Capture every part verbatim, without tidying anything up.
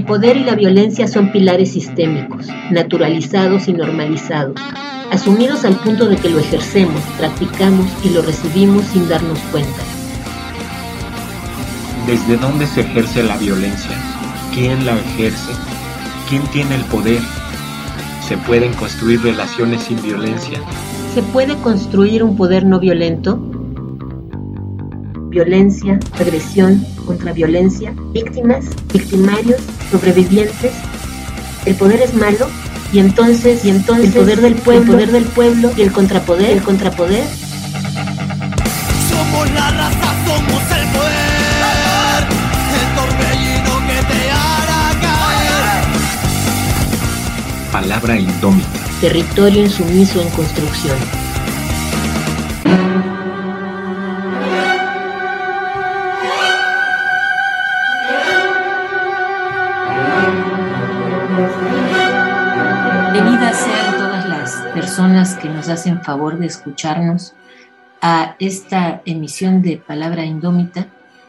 El poder y la violencia son pilares sistémicos, naturalizados y normalizados, asumidos al punto de que lo ejercemos, practicamos y lo recibimos sin darnos cuenta. ¿Desde dónde se ejerce la violencia? ¿Quién la ejerce? ¿Quién tiene el poder? ¿Se pueden construir relaciones sin violencia? ¿Se puede construir un poder no violento? Violencia, agresión, contraviolencia, víctimas, victimarios, sobrevivientes. ¿El poder es malo? Y entonces, y entonces el poder del pueblo, el poder del pueblo y el contrapoder, el contrapoder. Somos la raza, somos el poder, el torbellino que te hará caer. Palabra indómita. Territorio insumiso en construcción. Bienvenidas sean todas las personas que nos hacen favor de escucharnos a esta emisión de Palabra Indómita.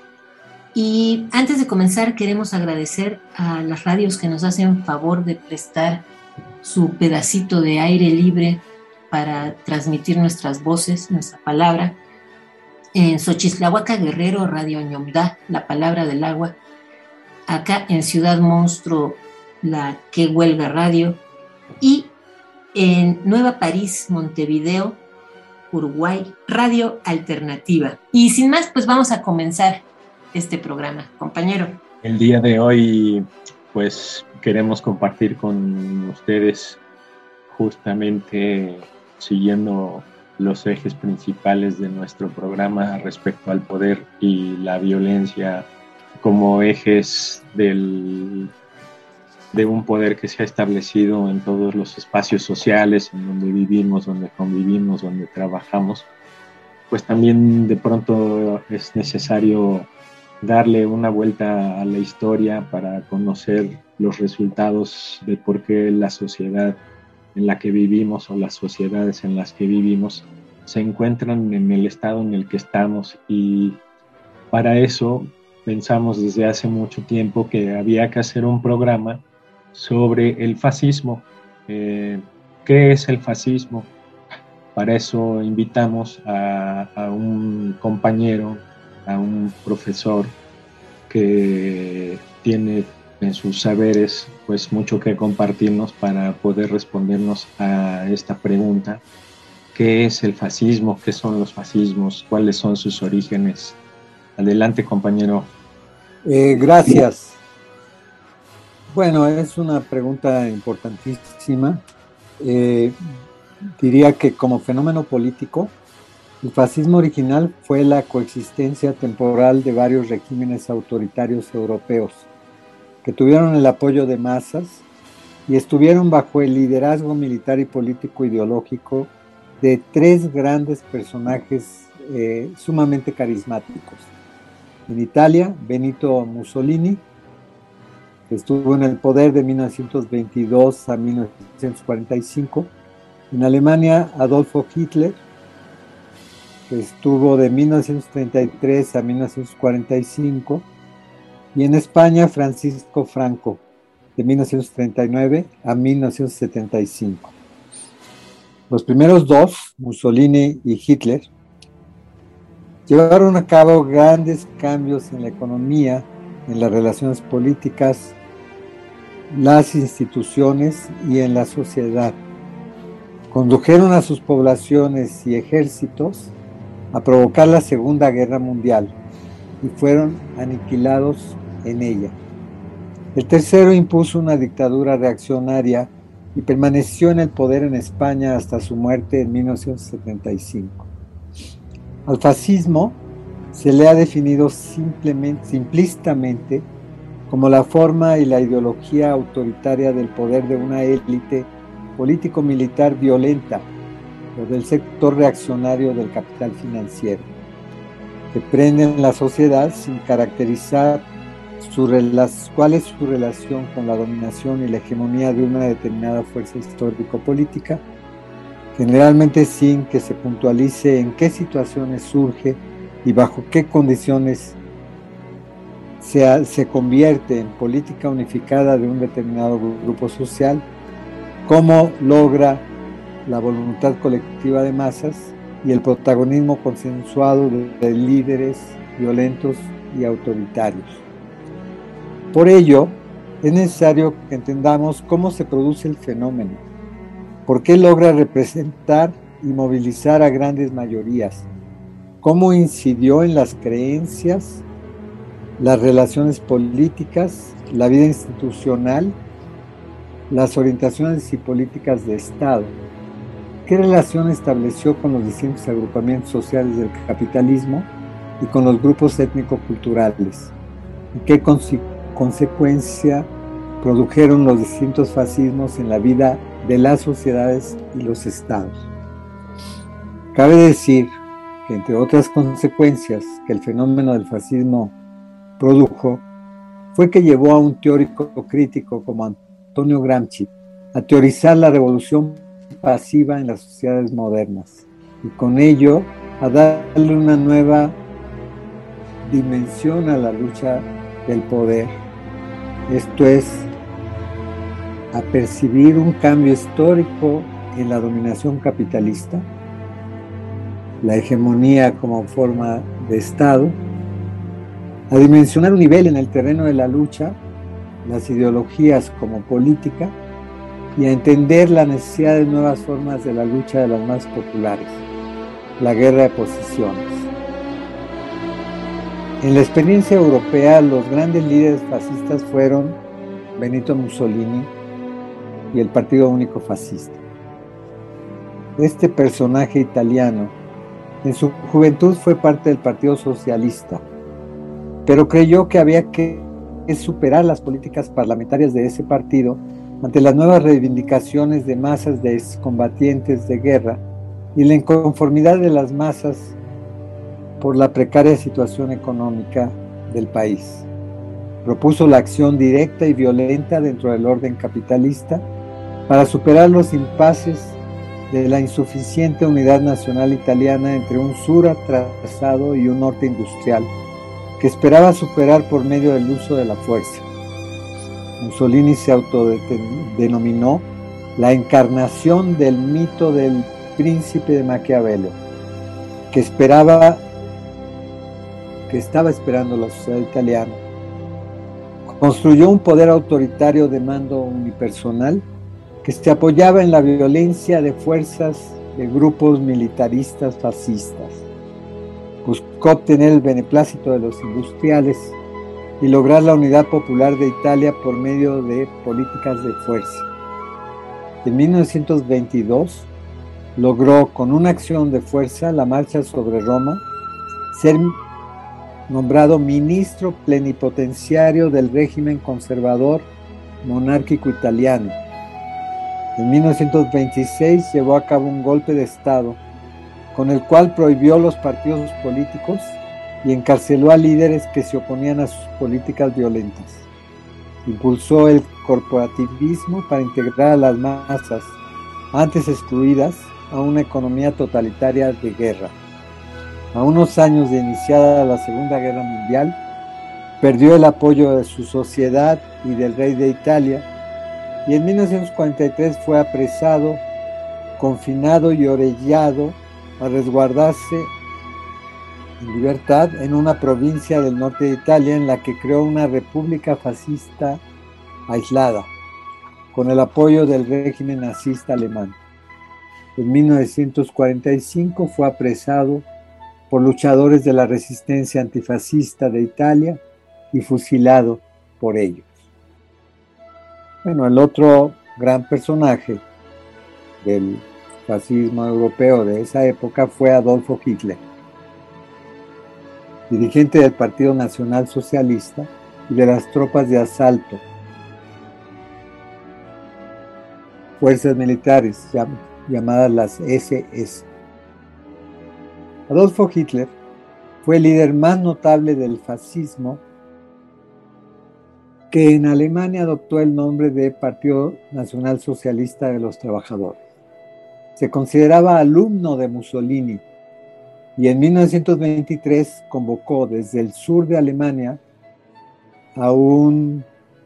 Y antes de comenzar queremos agradecer a las radios que nos hacen favor de prestar su pedacito de aire libre para transmitir nuestras voces, nuestra palabra. En Xochislahuaca Guerrero, Radio Ñomdá, La Palabra del Agua. Acá en Ciudad Monstruo, la Que Huelga Radio. Y en Nueva París, Montevideo, Uruguay, Radio Alternativa. Y sin más, pues vamos a comenzar este programa, compañero. El día de hoy, pues queremos compartir con ustedes justamente siguiendo los ejes principales de nuestro programa respecto al poder y la violencia como ejes del, de un poder que se ha establecido en todos los espacios sociales en donde vivimos, donde convivimos, donde trabajamos. Pues también de pronto es necesario darle una vuelta a la historia para conocer los resultados de por qué la sociedad en la que vivimos o las sociedades en las que vivimos se encuentran en el estado en el que estamos, y para eso pensamos desde hace mucho tiempo que había que hacer un programa sobre el fascismo. Eh, ¿Qué es el fascismo? Para eso invitamos a, a un compañero, a un profesor que tiene en sus saberes pues mucho que compartirnos para poder respondernos a esta pregunta: ¿qué es el fascismo? ¿Qué son los fascismos? ¿Cuáles son sus orígenes? Adelante, compañero. Eh, gracias. Bueno, es una pregunta importantísima. Eh, diría que como fenómeno político, el fascismo original fue la coexistencia temporal de varios regímenes autoritarios europeos que tuvieron el apoyo de masas y estuvieron bajo el liderazgo militar y político ideológico de tres grandes personajes eh, sumamente carismáticos. En Italia, Benito Mussolini, que estuvo en el poder de mil novecientos veintidós a mil novecientos cuarenta y cinco. En Alemania, Adolfo Hitler, que estuvo de mil novecientos treinta y tres a mil novecientos cuarenta y cinco. Y en España, Francisco Franco, de mil novecientos treinta y nueve a mil novecientos setenta y cinco. Los primeros dos, Mussolini y Hitler, llevaron a cabo grandes cambios en la economía, en las relaciones políticas, las instituciones y en la sociedad. Condujeron a sus poblaciones y ejércitos a provocar la Segunda Guerra Mundial y fueron aniquilados en ella. El tercero impuso una dictadura reaccionaria y permaneció en el poder en España hasta su muerte en mil novecientos setenta y cinco. Al fascismo se le ha definido simplemente, simplistamente como la forma y la ideología autoritaria del poder de una élite político-militar violenta o del sector reaccionario del capital financiero, que prende en la sociedad sin caracterizar su cuál es su relación con la dominación y la hegemonía de una determinada fuerza histórico-política, generalmente sin que se puntualice en qué situaciones surge y bajo qué condiciones se, se convierte en política unificada de un determinado grupo social, cómo logra la voluntad colectiva de masas y el protagonismo consensuado de, de líderes violentos y autoritarios. Por ello, es necesario que entendamos cómo se produce el fenómeno, por qué logra representar y movilizar a grandes mayorías, cómo incidió en las creencias, las relaciones políticas, la vida institucional, las orientaciones y políticas de Estado, qué relación estableció con los distintos agrupamientos sociales del capitalismo y con los grupos étnico-culturales, y qué conse- consecuencia produjeron los distintos fascismos en la vida de las sociedades y los estados. Cabe decir que, entre otras consecuencias que el fenómeno del fascismo produjo, fue que llevó a un teórico crítico como Antonio Gramsci a teorizar la revolución pasiva en las sociedades modernas y con ello a darle una nueva dimensión a la lucha del poder, esto es, a percibir un cambio histórico en la dominación capitalista, la hegemonía como forma de Estado, a dimensionar un nivel en el terreno de la lucha, las ideologías como política, y a entender la necesidad de nuevas formas de la lucha de las más populares, la guerra de posiciones. En la experiencia europea, los grandes líderes fascistas fueron Benito Mussolini y el Partido Único Fascista. Este personaje italiano, en su juventud fue parte del Partido Socialista, pero creyó que había que superar las políticas parlamentarias de ese partido ante las nuevas reivindicaciones de masas de excombatientes de guerra y la inconformidad de las masas por la precaria situación económica del país. Propuso la acción directa y violenta dentro del orden capitalista para superar los impases de la insuficiente unidad nacional italiana entre un sur atrasado y un norte industrial, que esperaba superar por medio del uso de la fuerza. Mussolini se autodenominó la encarnación del mito del príncipe de Maquiavelo, que esperaba, que estaba esperando la sociedad italiana. Construyó un poder autoritario de mando unipersonal que se apoyaba en la violencia de fuerzas de grupos militaristas fascistas. Buscó obtener el beneplácito de los industriales y lograr la unidad popular de Italia por medio de políticas de fuerza. En mil novecientos veintidós logró, con una acción de fuerza, la marcha sobre Roma, ser nombrado ministro plenipotenciario del régimen conservador monárquico italiano. En mil novecientos veintiséis llevó a cabo un golpe de Estado con el cual prohibió los partidos políticos y encarceló a líderes que se oponían a sus políticas violentas. Impulsó el corporativismo para integrar a las masas antes excluidas a una economía totalitaria de guerra. A unos años de iniciada la Segunda Guerra Mundial, perdió el apoyo de su sociedad y del rey de Italia, y en mil novecientos cuarenta y tres fue apresado, confinado y orillado a resguardarse en libertad en una provincia del norte de Italia en la que creó una república fascista aislada, con el apoyo del régimen nazista alemán. En mil novecientos cuarenta y cinco fue apresado por luchadores de la resistencia antifascista de Italia y fusilado por ellos. Bueno, el otro gran personaje del fascismo europeo de esa época fue Adolfo Hitler, dirigente del Partido Nacional Socialista y de las tropas de asalto, fuerzas militares llamadas las ese ese. Adolfo Hitler fue el líder más notable del fascismo, que en Alemania adoptó el nombre de Partido Nacional Socialista de los Trabajadores. Se consideraba alumno de Mussolini y en mil novecientos veintitrés convocó desde el sur de Alemania a un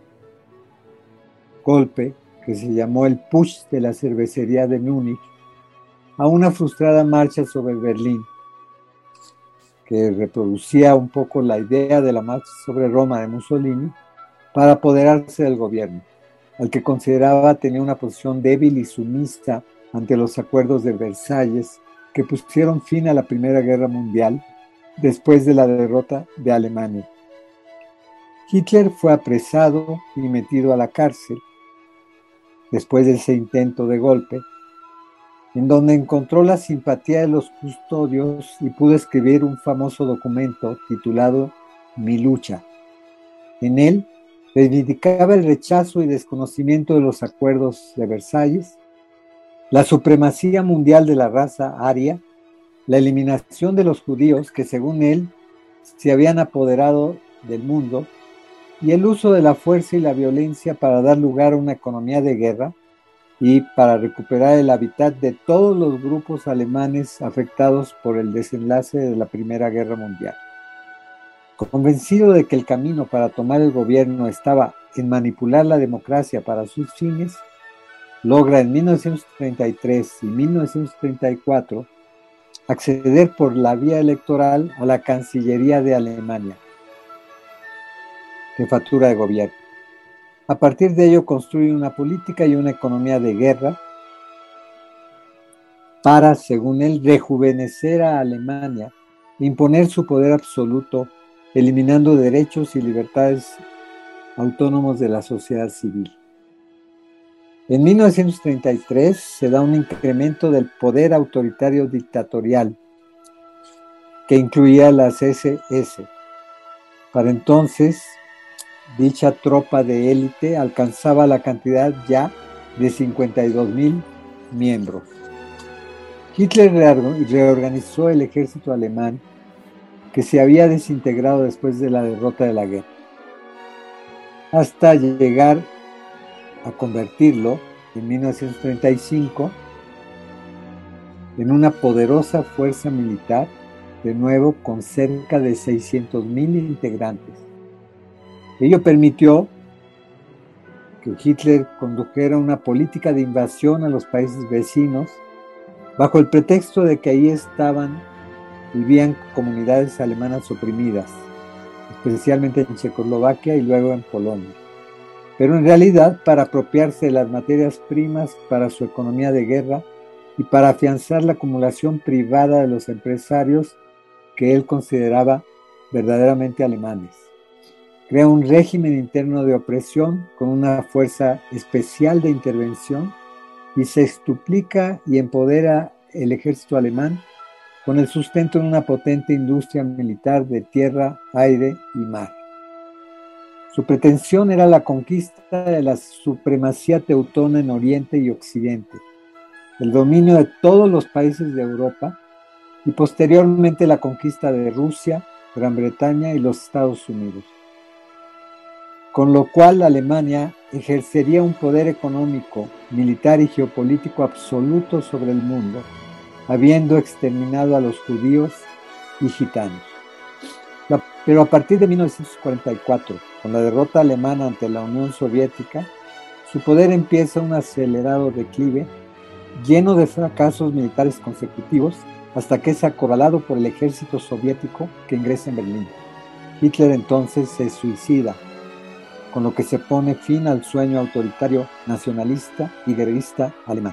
golpe que se llamó el Putsch de la cervecería de Múnich, a una frustrada marcha sobre Berlín, que reproducía un poco la idea de la marcha sobre Roma de Mussolini para apoderarse del gobierno, al que consideraba tenía una posición débil y sumisa ante los acuerdos de Versalles que pusieron fin a la Primera Guerra Mundial después de la derrota de Alemania. Hitler fue apresado y metido a la cárcel después de ese intento de golpe, en donde encontró la simpatía de los custodios y pudo escribir un famoso documento titulado Mi lucha. En él reivindicaba el rechazo y desconocimiento de los acuerdos de Versalles, la supremacía mundial de la raza aria, la eliminación de los judíos que según él se habían apoderado del mundo y el uso de la fuerza y la violencia para dar lugar a una economía de guerra y para recuperar el hábitat de todos los grupos alemanes afectados por el desenlace de la Primera Guerra Mundial. Convencido de que el camino para tomar el gobierno estaba en manipular la democracia para sus fines, logra en mil novecientos treinta y tres y mil novecientos treinta y cuatro acceder por la vía electoral a la Cancillería de Alemania, jefatura de gobierno. A partir de ello construye una política y una economía de guerra para, según él, rejuvenecer a Alemania e imponer su poder absoluto, eliminando derechos y libertades autónomos de la sociedad civil. En mil novecientos treinta y tres se da un incremento del poder autoritario dictatorial que incluía las ese ese. Para entonces, dicha tropa de élite alcanzaba la cantidad ya de cincuenta y dos mil miembros. Hitler reorganizó el ejército alemán, que se había desintegrado después de la derrota de la guerra, hasta llegar a convertirlo en mil novecientos treinta y cinco en una poderosa fuerza militar, de nuevo con cerca de seiscientos mil integrantes. Ello permitió que Hitler condujera una política de invasión a los países vecinos bajo el pretexto de que ahí estaban, vivían comunidades alemanas oprimidas, especialmente en Checoslovaquia y luego en Polonia, pero en realidad para apropiarse de las materias primas para su economía de guerra y para afianzar la acumulación privada de los empresarios que él consideraba verdaderamente alemanes. Crea un régimen interno de opresión con una fuerza especial de intervención y se extuplica y empodera el ejército alemán con el sustento de una potente industria militar de tierra, aire y mar. Su pretensión era la conquista de la supremacía teutona en Oriente y Occidente, el dominio de todos los países de Europa y posteriormente la conquista de Rusia, Gran Bretaña y los Estados Unidos, con lo cual Alemania ejercería un poder económico, militar y geopolítico absoluto sobre el mundo, habiendo exterminado a los judíos y gitanos. Pero a partir de mil novecientos cuarenta y cuatro, con la derrota alemana ante la Unión Soviética, su poder empieza un acelerado declive, lleno de fracasos militares consecutivos, hasta que es acorralado por el ejército soviético que ingresa en Berlín. Hitler entonces se suicida, con lo que se pone fin al sueño autoritario, nacionalista y guerrerista alemán.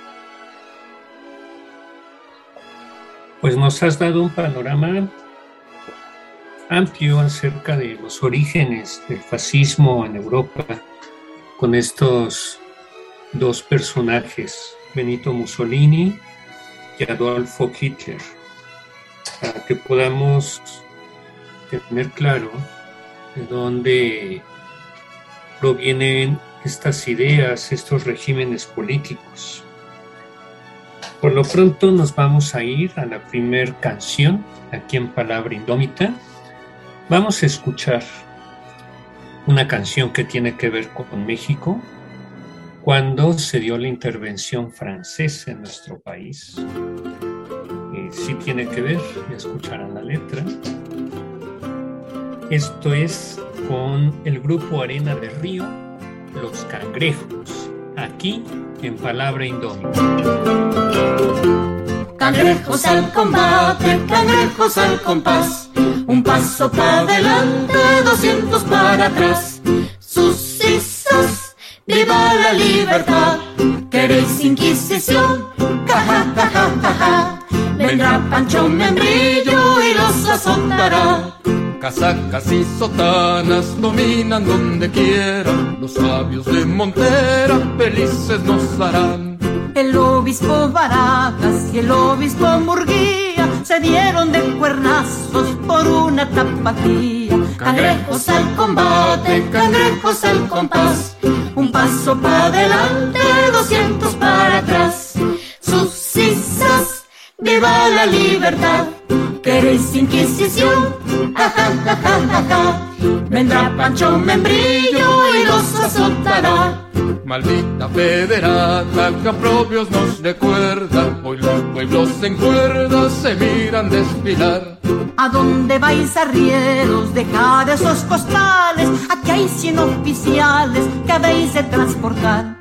Pues nos has dado un panorama amplio acerca de los orígenes del fascismo en Europa con estos dos personajes, Benito Mussolini y Adolfo Hitler, para que podamos tener claro de dónde provienen estas ideas, estos regímenes políticos. Por lo pronto nos vamos a ir a la primer canción aquí en Palabra Indómita. Vamos a escuchar una canción que tiene que ver con México, cuando se dio la intervención francesa en nuestro país. Eh, sí tiene que ver, ya escucharán la letra. Esto es con el grupo Arena de Río, Los Cangrejos, aquí en Palabra Indómita. Cangrejos al combate, cangrejos al compás, un paso para adelante, doscientos para atrás. Sus sisos, viva la libertad. ¿Queréis inquisición? Ja, ja, ja, ja, ja, ja. Vendrá Pancho Membrillo y los azotará. Casacas y sotanas dominan donde quieran, los sabios de Montera felices nos harán. El obispo Barajas y el obispo Murguía se dieron de cuernazos por una tapatía. Cangrejos al combate, cangrejos al compás, un paso para adelante, doscientos para atrás. Sus sisas, viva la libertad. ¿Queréis inquisición? Ja, ja, ja, ja, ja, ja. Vendrá Pancho Membrillo y los azotará. Maldita federata que a propios nos recuerda, hoy los pueblos en cuerda se miran desfilar. ¿A dónde vais, arrieros? Dejad esos costales, aquí hay cien oficiales que habéis de transportar.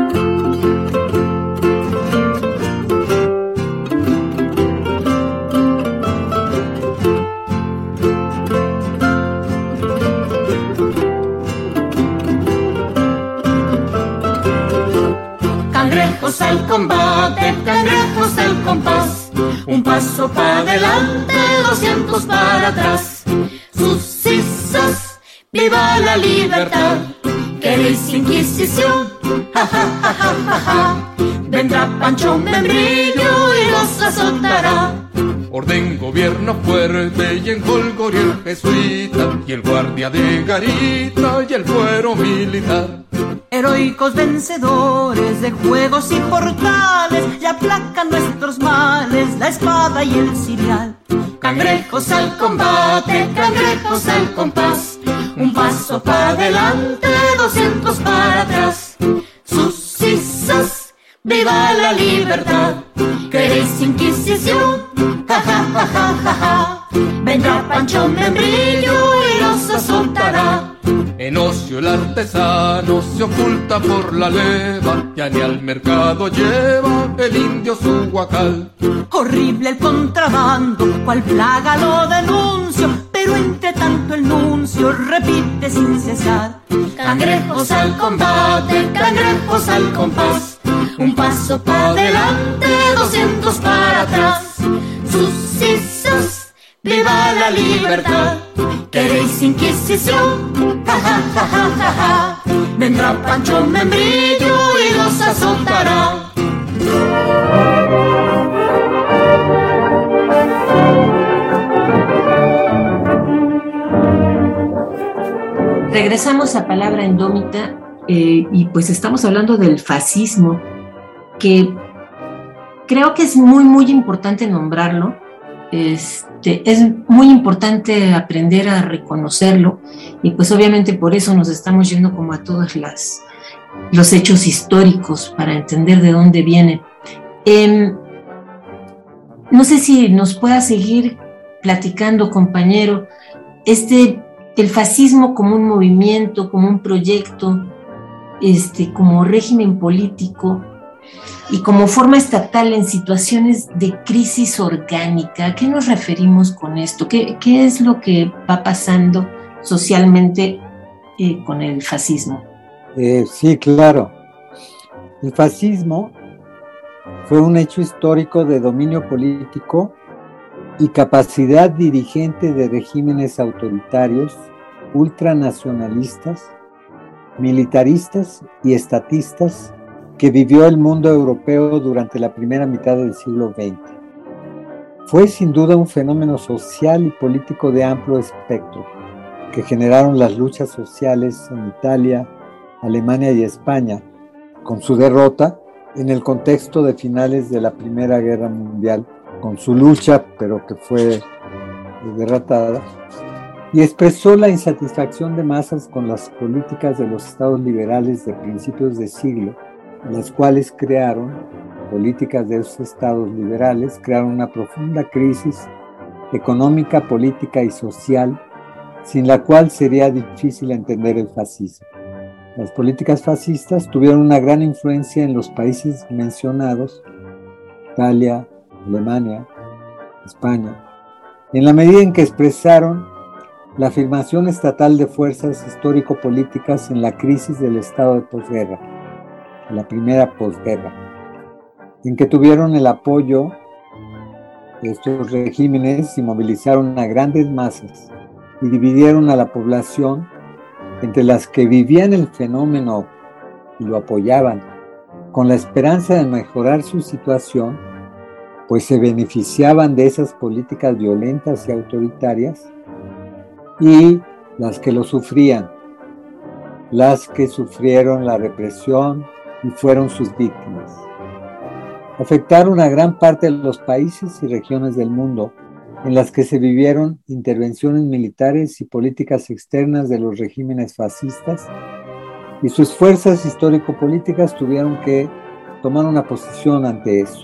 Cangrejos al combate, cangrejos al compás, un paso para adelante, doscientos para atrás. Sus sisos, viva la libertad. ¿Queréis inquisición? Ja, ja, ja, ja, ja, ja. Vendrá Pancho Membrillo y los azotará. Orden, gobierno fuerte y en Golgorio el jesuita, y el guardia de garita y el fuero militar. Heroicos vencedores de juegos y portales, ya aplacan nuestros males la espada y el cirial. Cangrejos al combate, cangrejos al compás, un paso para adelante, doscientos para atrás. Sus sisos, viva la libertad. ¿Queréis inquisición? Ja, ja, ja, ja, ja, ja. Vendrá Pancho Membrillo y los azotará. En ocio el artesano se oculta por la leva, ya ni al mercado lleva el indio su guacal. Horrible el contrabando, cual plaga lo denuncio, pero entre tanto el nuncio repite sin cesar. Cangrejos al combate, cangrejos al compás, un paso para adelante, doscientos para atrás. Sus sisos, viva la libertad. ¿Queréis inquisición? Ja, ja, ja, ja, ja, ja. Vendrá Pancho Membrillo y los azotará. Regresamos a Palabra Indómita eh, y pues estamos hablando del fascismo, que creo que es muy, muy importante nombrarlo. Este, es muy importante aprender a reconocerlo y pues obviamente por eso nos estamos yendo como a todos las, los hechos históricos para entender de dónde viene. Eh, no sé si nos pueda seguir platicando, compañero, este, el fascismo como un movimiento, como un proyecto, este, como régimen político y como forma estatal en situaciones de crisis orgánica. ¿A qué nos referimos con esto? ¿Qué, qué es lo que va pasando socialmente eh, con el fascismo? Eh, sí, claro. El fascismo fue un hecho histórico de dominio político y capacidad dirigente de regímenes autoritarios, ultranacionalistas, militaristas y estatistas que vivió el mundo europeo durante la primera mitad del siglo veinte. Fue sin duda un fenómeno social y político de amplio espectro, que generaron las luchas sociales en Italia, Alemania y España, con su derrota en el contexto de finales de la Primera Guerra Mundial, con su lucha, pero que fue derrotada, y expresó la insatisfacción de masas con las políticas de los estados liberales de principios de siglo, las cuales crearon, políticas de esos estados liberales, crearon una profunda crisis económica, política y social sin la cual sería difícil entender el fascismo. Las políticas fascistas tuvieron una gran influencia en los países mencionados, Italia, Alemania, España, en la medida en que expresaron la afirmación estatal de fuerzas histórico-políticas en la crisis del estado de posguerra, la primera posguerra, en que tuvieron el apoyo de estos regímenes y movilizaron a grandes masas y dividieron a la población entre las que vivían el fenómeno y lo apoyaban con la esperanza de mejorar su situación, pues se beneficiaban de esas políticas violentas y autoritarias, y las que lo sufrían, las que sufrieron la represión y fueron sus víctimas. Afectaron a gran parte de los países y regiones del mundo en las que se vivieron intervenciones militares y políticas externas de los regímenes fascistas, y sus fuerzas histórico-políticas tuvieron que tomar una posición ante eso.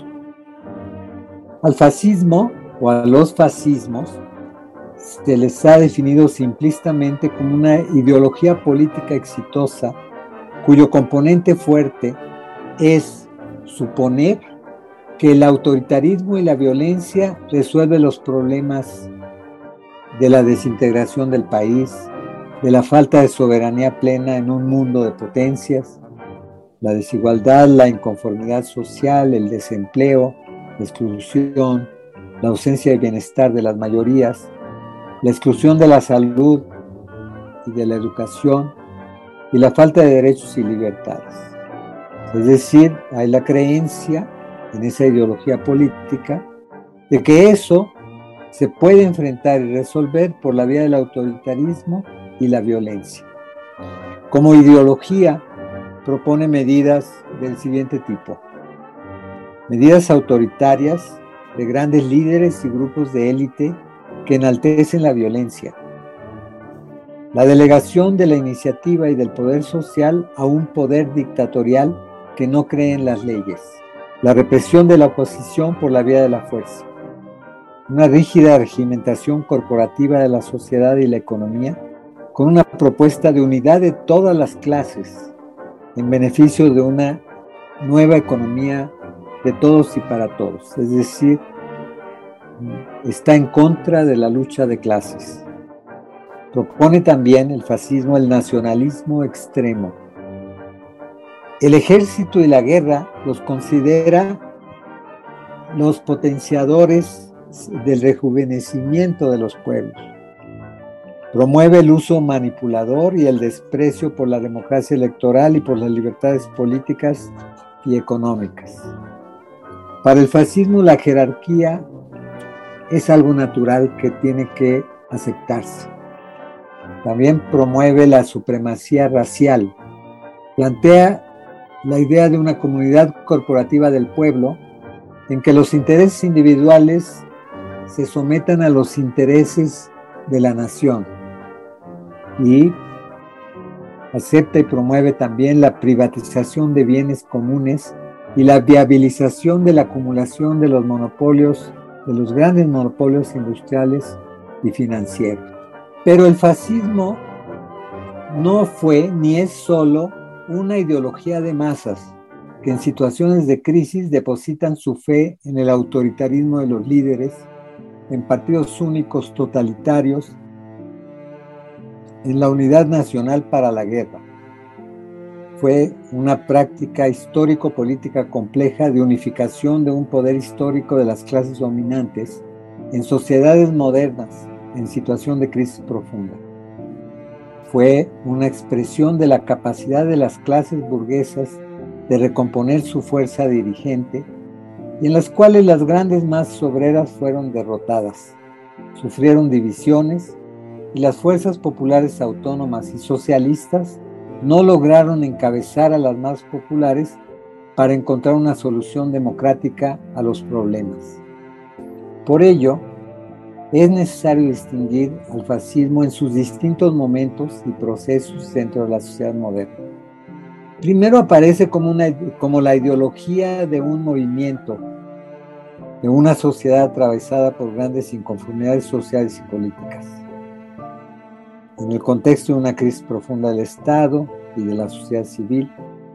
Al fascismo o a los fascismos se les ha definido simplistamente como una ideología política exitosa cuyo componente fuerte es suponer que el autoritarismo y la violencia resuelven los problemas de la desintegración del país, de la falta de soberanía plena en un mundo de potencias, la desigualdad, la inconformidad social, el desempleo, la exclusión, la ausencia de bienestar de las mayorías, la exclusión de la salud y de la educación y la falta de derechos y libertades. Es decir, hay la creencia en esa ideología política de que eso se puede enfrentar y resolver por la vía del autoritarismo y la violencia. Como ideología, propone medidas del siguiente tipo: medidas autoritarias de grandes líderes y grupos de élite que enaltecen la violencia, la delegación de la iniciativa y del poder social a un poder dictatorial que no cree en las leyes, la represión de la oposición por la vía de la fuerza, una rígida regimentación corporativa de la sociedad y la economía, con una propuesta de unidad de todas las clases en beneficio de una nueva economía de todos y para todos, es decir, está en contra de la lucha de clases. Propone también el fascismo el nacionalismo extremo. El ejército y la guerra los considera los potenciadores del rejuvenecimiento de los pueblos. Promueve el uso manipulador y el desprecio por la democracia electoral y por las libertades políticas y económicas. Para el fascismo, la jerarquía es algo natural que tiene que aceptarse. También promueve la supremacía racial. Plantea la idea de una comunidad corporativa del pueblo en que los intereses individuales se sometan a los intereses de la nación, y acepta y promueve también la privatización de bienes comunes y la viabilización de la acumulación de los monopolios, de los grandes monopolios industriales y financieros. Pero el fascismo no fue ni es solo una ideología de masas que en situaciones de crisis depositan su fe en el autoritarismo de los líderes, en partidos únicos totalitarios, en la unidad nacional para la guerra. Fue una práctica histórico-política compleja de unificación de un poder histórico de las clases dominantes en sociedades modernas en situación de crisis profunda. Fue una expresión de la capacidad de las clases burguesas de recomponer su fuerza dirigente, y en las cuales las grandes masas obreras fueron derrotadas, sufrieron divisiones, y las fuerzas populares autónomas y socialistas no lograron encabezar a las masas populares para encontrar una solución democrática a los problemas. Por ello, es necesario distinguir al fascismo en sus distintos momentos y procesos dentro de la sociedad moderna. Primero aparece como, una, como la ideología de un movimiento, de una sociedad atravesada por grandes inconformidades sociales y políticas. en el contexto de una crisis profunda del Estado y de la sociedad civil.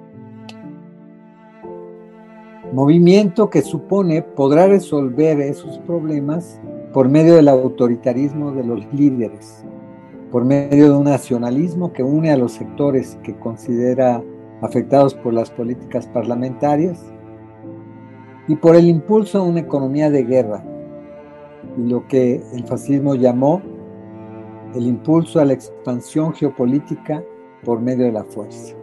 Movimiento que supone podrá resolver esos problemas por medio del autoritarismo de los líderes, por medio de un nacionalismo que une a los sectores que considera afectados por las políticas parlamentarias y por el impulso a una economía de guerra y lo que el fascismo llamó el impulso a la expansión geopolítica por medio de la fuerza.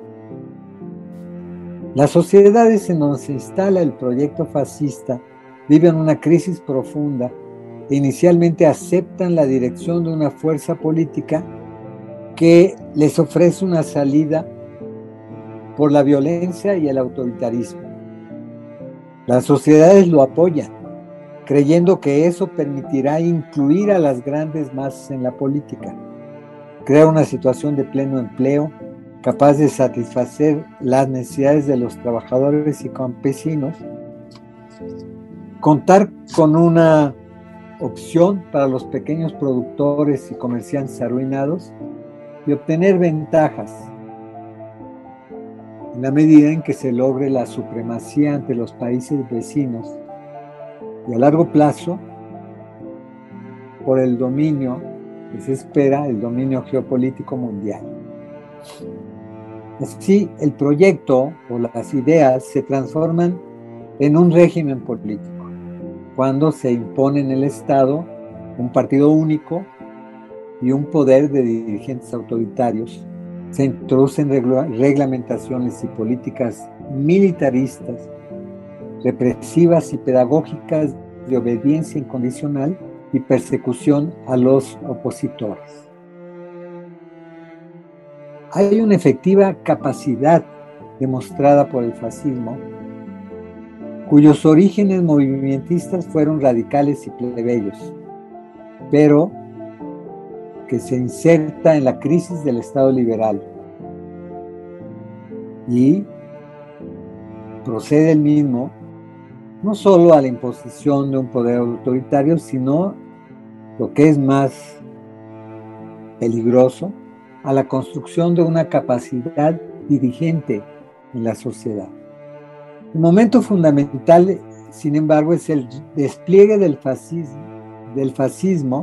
Las sociedades en donde se instala el proyecto fascista viven una crisis profunda e inicialmente aceptan la dirección de una fuerza política que les ofrece una salida por la violencia y el autoritarismo. Las sociedades lo apoyan, creyendo que eso permitirá incluir a las grandes masas en la política, crear una situación de pleno empleo capaz de satisfacer las necesidades de los trabajadores y campesinos, contar con una opción para los pequeños productores y comerciantes arruinados y obtener ventajas en la medida en que se logre la supremacía ante los países vecinos y a largo plazo por el dominio que se espera, el dominio geopolítico mundial. Así, el proyecto o las ideas se transforman en un régimen político cuando se impone en el Estado un partido único y un poder de dirigentes autoritarios. Se introducen regla- reglamentaciones y políticas militaristas, represivas y pedagógicas de obediencia incondicional y persecución a los opositores. Hay una efectiva capacidad demostrada por el fascismo, cuyos orígenes movimentistas fueron radicales y plebeyos, pero que se inserta en la crisis del Estado liberal y procede el mismo no solo a la imposición de un poder autoritario, sino, lo que es más peligroso, a la construcción de una capacidad dirigente en la sociedad. El momento fundamental, sin embargo, es el despliegue del fascismo, del fascismo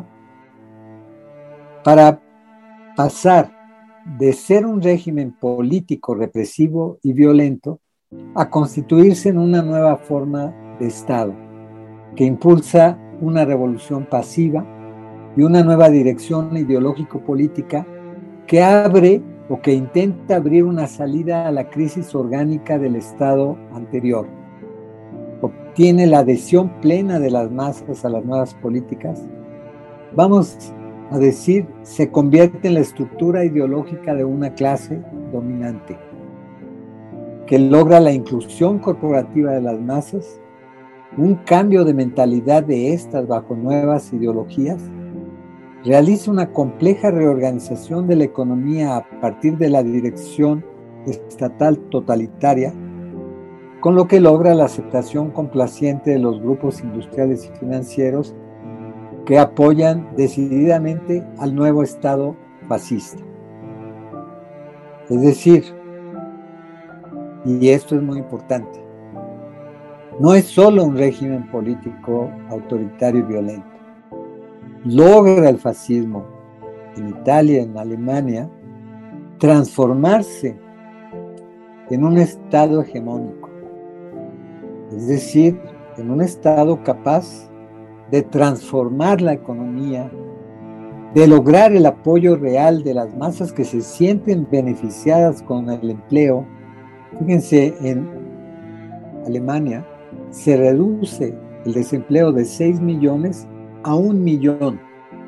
para pasar de ser un régimen político, represivo y violento a constituirse en una nueva forma de Estado que impulsa una revolución pasiva y una nueva dirección ideológico-política que abre o que intenta abrir una salida a la crisis orgánica del Estado anterior. Obtiene la adhesión plena de las masas a las nuevas políticas. Vamos a decir, se convierte en la estructura ideológica de una clase dominante, que logra la inclusión corporativa de las masas, un cambio de mentalidad de estas bajo nuevas ideologías, realiza una compleja reorganización de la economía a partir de la dirección estatal totalitaria, con lo que logra la aceptación complaciente de los grupos industriales y financieros que apoyan decididamente al nuevo Estado fascista. Es decir, y esto es muy importante, no es solo un régimen político autoritario y violento. Logra el fascismo en Italia, en Alemania, transformarse en un Estado hegemónico, es decir, en un Estado capaz de transformar la economía, de lograr el apoyo real de las masas que se sienten beneficiadas con el empleo. Fíjense, en Alemania se reduce el desempleo de seis millones a un millón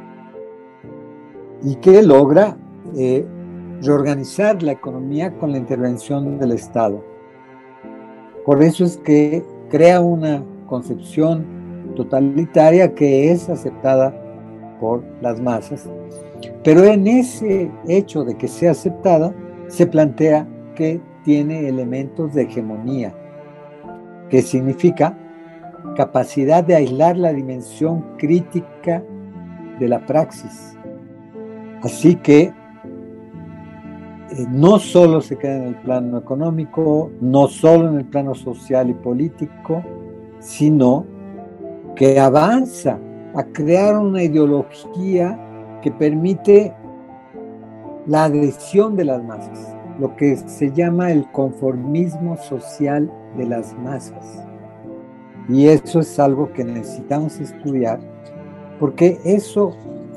y que logra eh, reorganizar la economía con la intervención del Estado. Por eso es que crea una concepción totalitaria que es aceptada por las masas, pero en ese hecho de que sea aceptada se plantea que tiene elementos de hegemonía, que significa capacidad de aislar la dimensión crítica de la praxis. Así que eh, no solo se queda en el plano económico, no solo en el plano social y político, sino que avanza a crear una ideología que permite la adhesión de las masas, lo que se llama el conformismo social de las masas. Y eso es algo que necesitamos estudiar, porque eso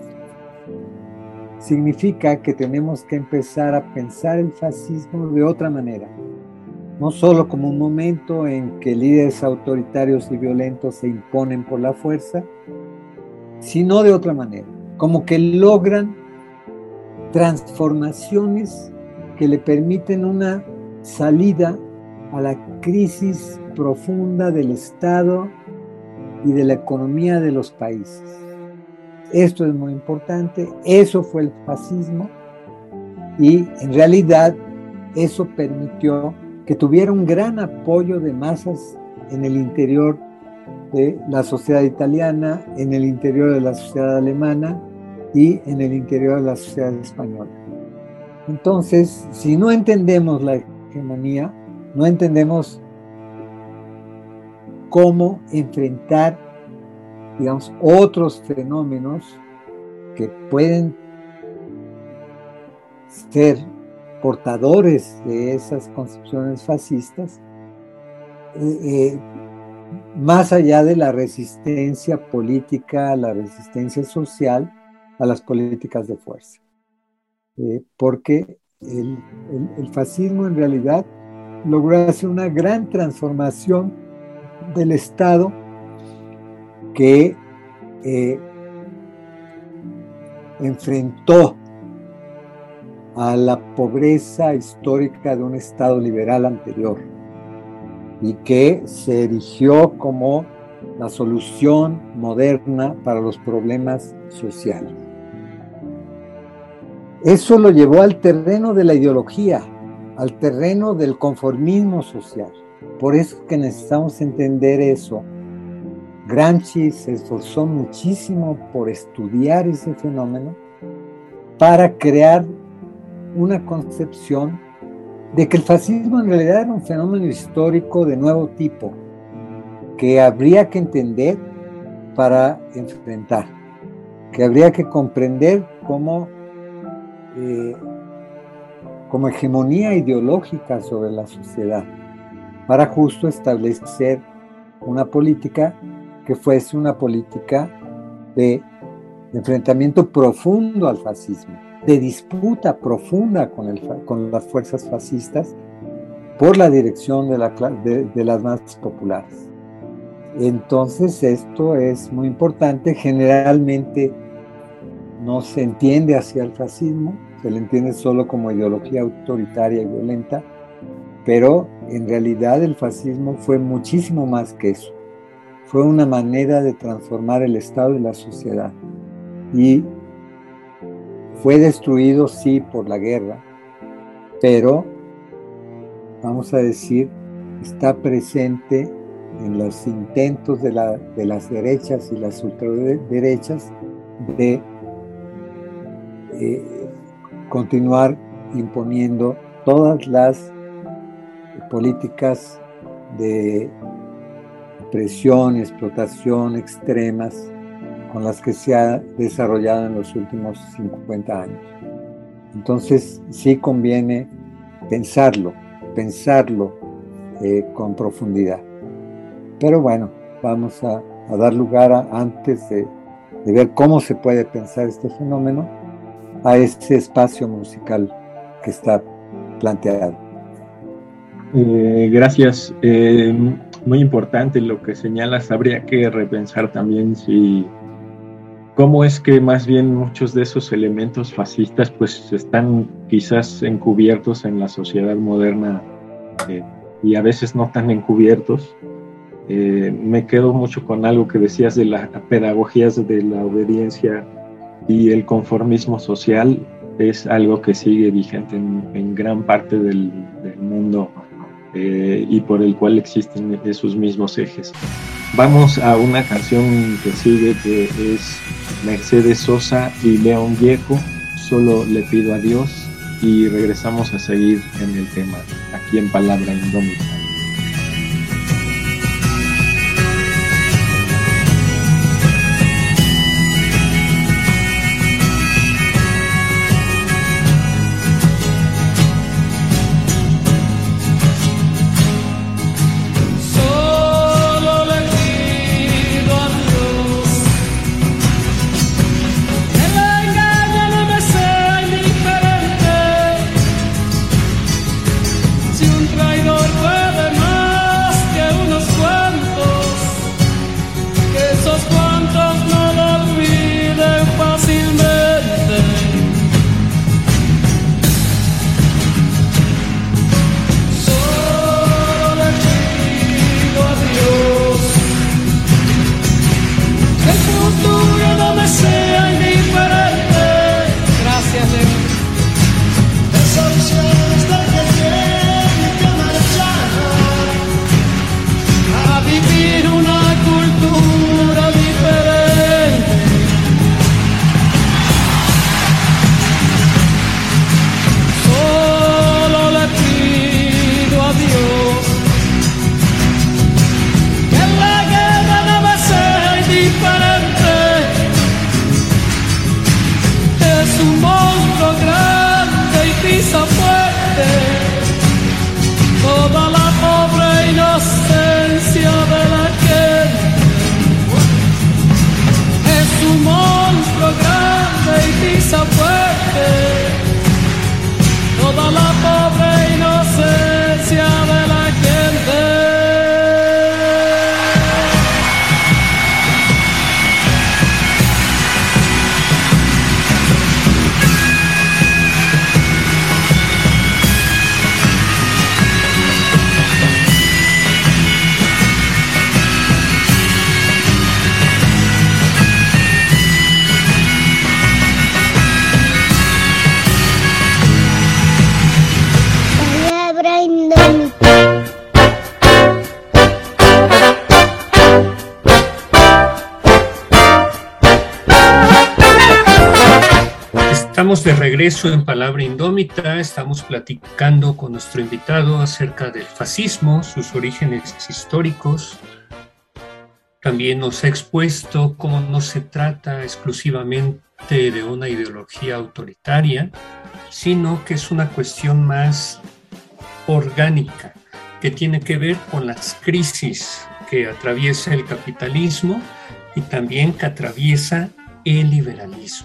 significa que tenemos que empezar a pensar el fascismo de otra manera, no solo como un momento en que líderes autoritarios y violentos se imponen por la fuerza, sino de otra manera, como que logran transformaciones que le permiten una salida a la crisis profunda del Estado y de la economía de los países. Esto es muy importante, eso fue el fascismo y en realidad eso permitió que tuviera un gran apoyo de masas en el interior de la sociedad italiana, en el interior de la sociedad alemana y en el interior de la sociedad española. Entonces, si no entendemos la hegemonía, no entendemos cómo enfrentar, digamos, otros fenómenos que pueden ser portadores de esas concepciones fascistas, eh, eh, más allá de la resistencia política, la resistencia social a las políticas de fuerza. Eh, porque el, el, el fascismo en realidad logró hacer una gran transformación del Estado que eh, enfrentó a la pobreza histórica de un Estado liberal anterior y que se erigió como la solución moderna para los problemas sociales. Eso lo llevó al terreno de la ideología, al terreno del conformismo social. Por eso es que necesitamos entender eso. Gramsci se esforzó muchísimo por estudiar ese fenómeno para crear una concepción de que el fascismo en realidad era un fenómeno histórico de nuevo tipo, que habría que entender para enfrentar, que habría que comprender como, eh, como hegemonía ideológica sobre la sociedad, para justo establecer una política que fuese una política de, de enfrentamiento profundo al fascismo, de disputa profunda con, el, con las fuerzas fascistas por la dirección de, la, de, de las masas populares. Entonces esto es muy importante. Generalmente no se entiende hacia el fascismo, se le entiende solo como ideología autoritaria y violenta, pero en realidad el fascismo fue muchísimo más que eso. Fue una manera de transformar el Estado y la sociedad. Y fue destruido, sí, por la guerra, pero, vamos a decir, está presente en los intentos de, la, de las derechas y las ultraderechas de eh, continuar imponiendo todas las políticas de presión y explotación extremas con las que se ha desarrollado en los últimos cincuenta años. Entonces sí conviene pensarlo, pensarlo eh, con profundidad. Pero bueno, vamos a, a dar lugar a, antes de, de ver cómo se puede pensar este fenómeno, a ese espacio musical que está planteado. Eh, gracias. Eh, muy importante lo que señalas. Habría que repensar también si cómo es que más bien muchos de esos elementos fascistas pues están quizás encubiertos en la sociedad moderna eh, y a veces no tan encubiertos. Eh, me quedo mucho con algo que decías de las pedagogías de la obediencia y el conformismo social. Es algo que sigue vigente en, en gran parte del, del mundo eh, y por el cual existen esos mismos ejes. Vamos a una canción que sigue, que es Mercedes Sosa y León Gieco, Solo le pido a Dios. y regresamos a seguir en el tema, aquí en Palabra Indómita. Estamos de regreso en Palabra Indómita, estamos platicando con nuestro invitado acerca del fascismo, sus orígenes históricos. También nos ha expuesto cómo no se trata exclusivamente de una ideología autoritaria, sino que es una cuestión más orgánica, que tiene que ver con las crisis que atraviesa el capitalismo y también que atraviesa el liberalismo.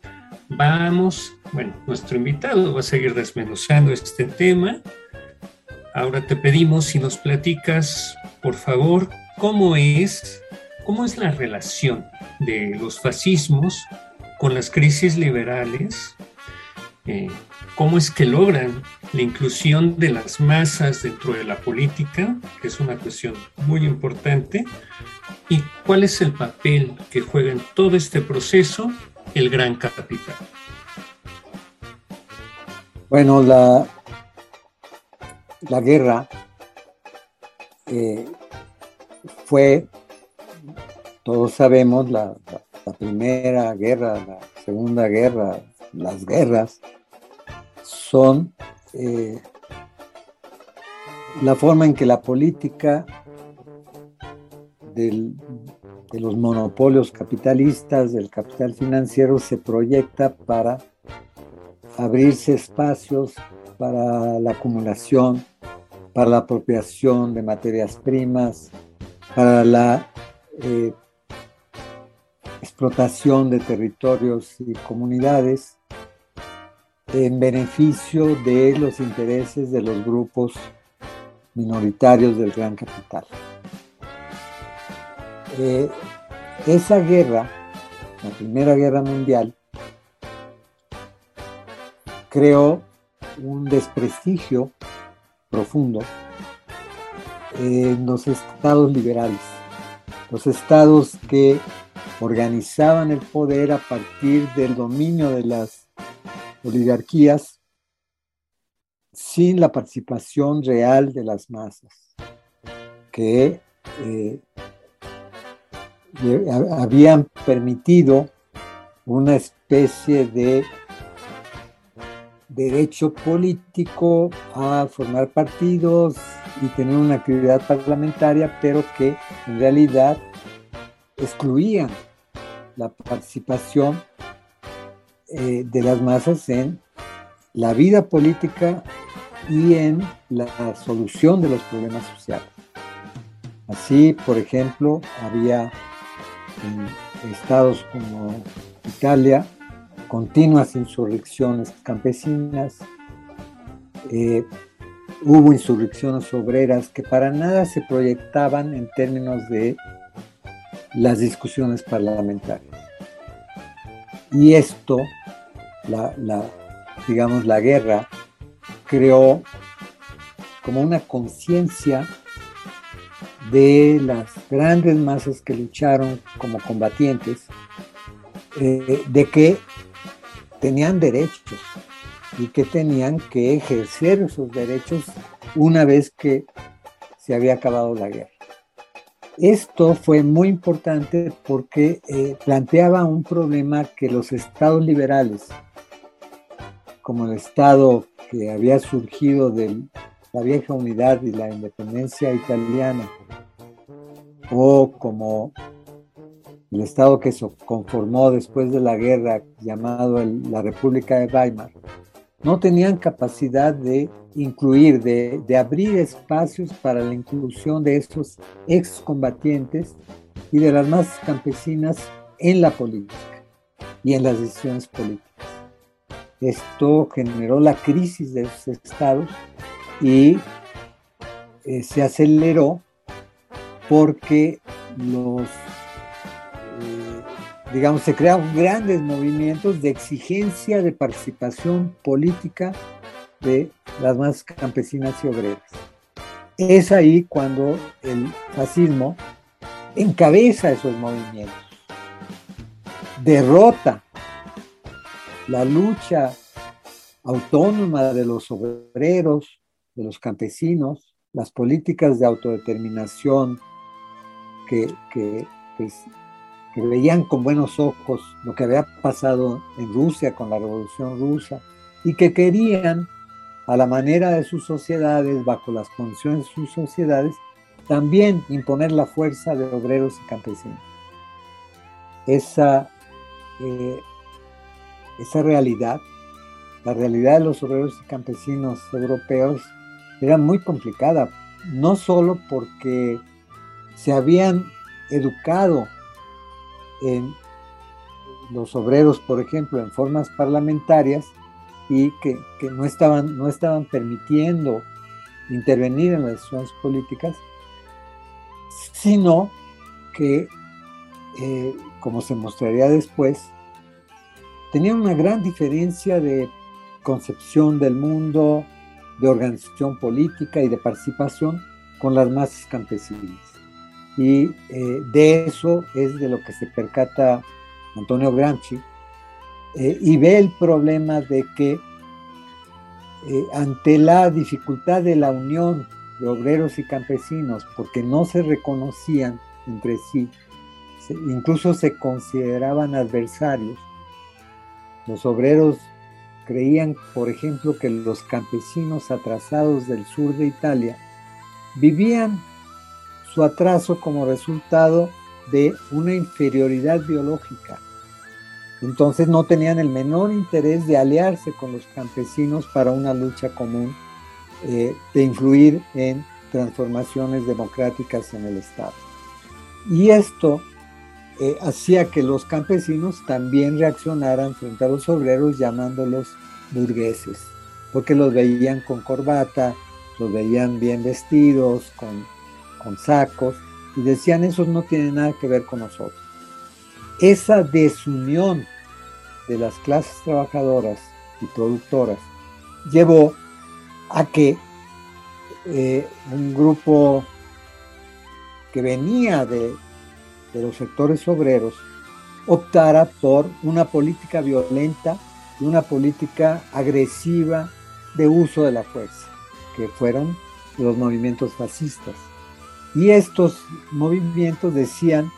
Vamos, bueno, nuestro invitado va a seguir desmenuzando este tema. Ahora te pedimos si nos platicas, por favor, cómo es, cómo es la relación de los fascismos con las crisis liberales, eh, cómo es que logran la inclusión de las masas dentro de la política, que es una cuestión muy importante, y cuál es el papel que juega en todo este proceso el gran capital. Bueno, la, la guerra eh, fue, todos sabemos, la, la, la primera guerra, la segunda guerra, las guerras son eh, la forma en que la política del de los monopolios capitalistas, del capital financiero, se proyecta para abrirse espacios para la acumulación, para la apropiación de materias primas, para la eh, explotación de territorios y comunidades en beneficio de los intereses de los grupos minoritarios del gran capital. Eh, esa guerra, la Primera Guerra Mundial, creó un desprestigio profundo en los estados liberales, los estados que organizaban el poder a partir del dominio de las oligarquías sin la participación real de las masas, que eh, habían permitido una especie de derecho político a formar partidos y tener una actividad parlamentaria, pero que en realidad excluían la participación eh, de las masas en la vida política y en la solución de los problemas sociales. Así, por ejemplo, había en estados como Italia continuas insurrecciones campesinas, eh, hubo insurrecciones obreras que para nada se proyectaban en términos de las discusiones parlamentarias. Y esto, la, la, digamos, la guerra, creó como una conciencia de las grandes masas que lucharon como combatientes, eh, de que tenían derechos y que tenían que ejercer esos derechos una vez que se había acabado la guerra. Esto fue muy importante porque eh, planteaba un problema que los estados liberales, como el estado que había surgido de la vieja unidad y la independencia italiana, o como el estado que se conformó después de la guerra, llamado el, la República de Weimar, no tenían capacidad de incluir, de, de abrir espacios para la inclusión de estos excombatientes y de las masas campesinas en la política y en las decisiones políticas. Esto generó la crisis de esos estados y eh, se aceleró porque los, eh, digamos, se crearon grandes movimientos de exigencia de participación política de las masas campesinas y obreras. Es ahí cuando el fascismo encabeza esos movimientos, derrota la lucha autónoma de los obreros, de los campesinos, las políticas de autodeterminación que, que, que, que veían con buenos ojos lo que había pasado en Rusia con la Revolución Rusa y que querían, a la manera de sus sociedades, bajo las condiciones de sus sociedades, también imponer la fuerza de obreros y campesinos. Esa, eh, esa realidad, la realidad de los obreros y campesinos europeos, era muy complicada, no solo porque se habían educado en los obreros, por ejemplo, en formas parlamentarias y que, que no, estaban, no estaban permitiendo intervenir en las decisiones políticas, sino que, eh, como se mostraría después, tenían una gran diferencia de concepción del mundo, de organización política y de participación con las masas campesinas. Y eh, de eso es de lo que se percata Antonio Gramsci, eh, y ve el problema de que eh, ante la dificultad de la unión de obreros y campesinos, porque no se reconocían entre sí, se, incluso se consideraban adversarios, los obreros creían, por ejemplo, que los campesinos atrasados del sur de Italia vivían su atraso como resultado de una inferioridad biológica. Entonces no tenían el menor interés de aliarse con los campesinos para una lucha común, eh, de influir en transformaciones democráticas en el Estado. Y esto eh, hacía que los campesinos también reaccionaran frente a los obreros llamándolos burgueses, porque los veían con corbata, los veían bien vestidos, con, con sacos, y decían, esos no tienen nada que ver con nosotros. Esa desunión de las clases trabajadoras y productoras llevó a que eh, un grupo que venía de, de los sectores obreros optara por una política violenta y una política agresiva de uso de la fuerza, que fueron los movimientos fascistas. Y estos movimientos decían,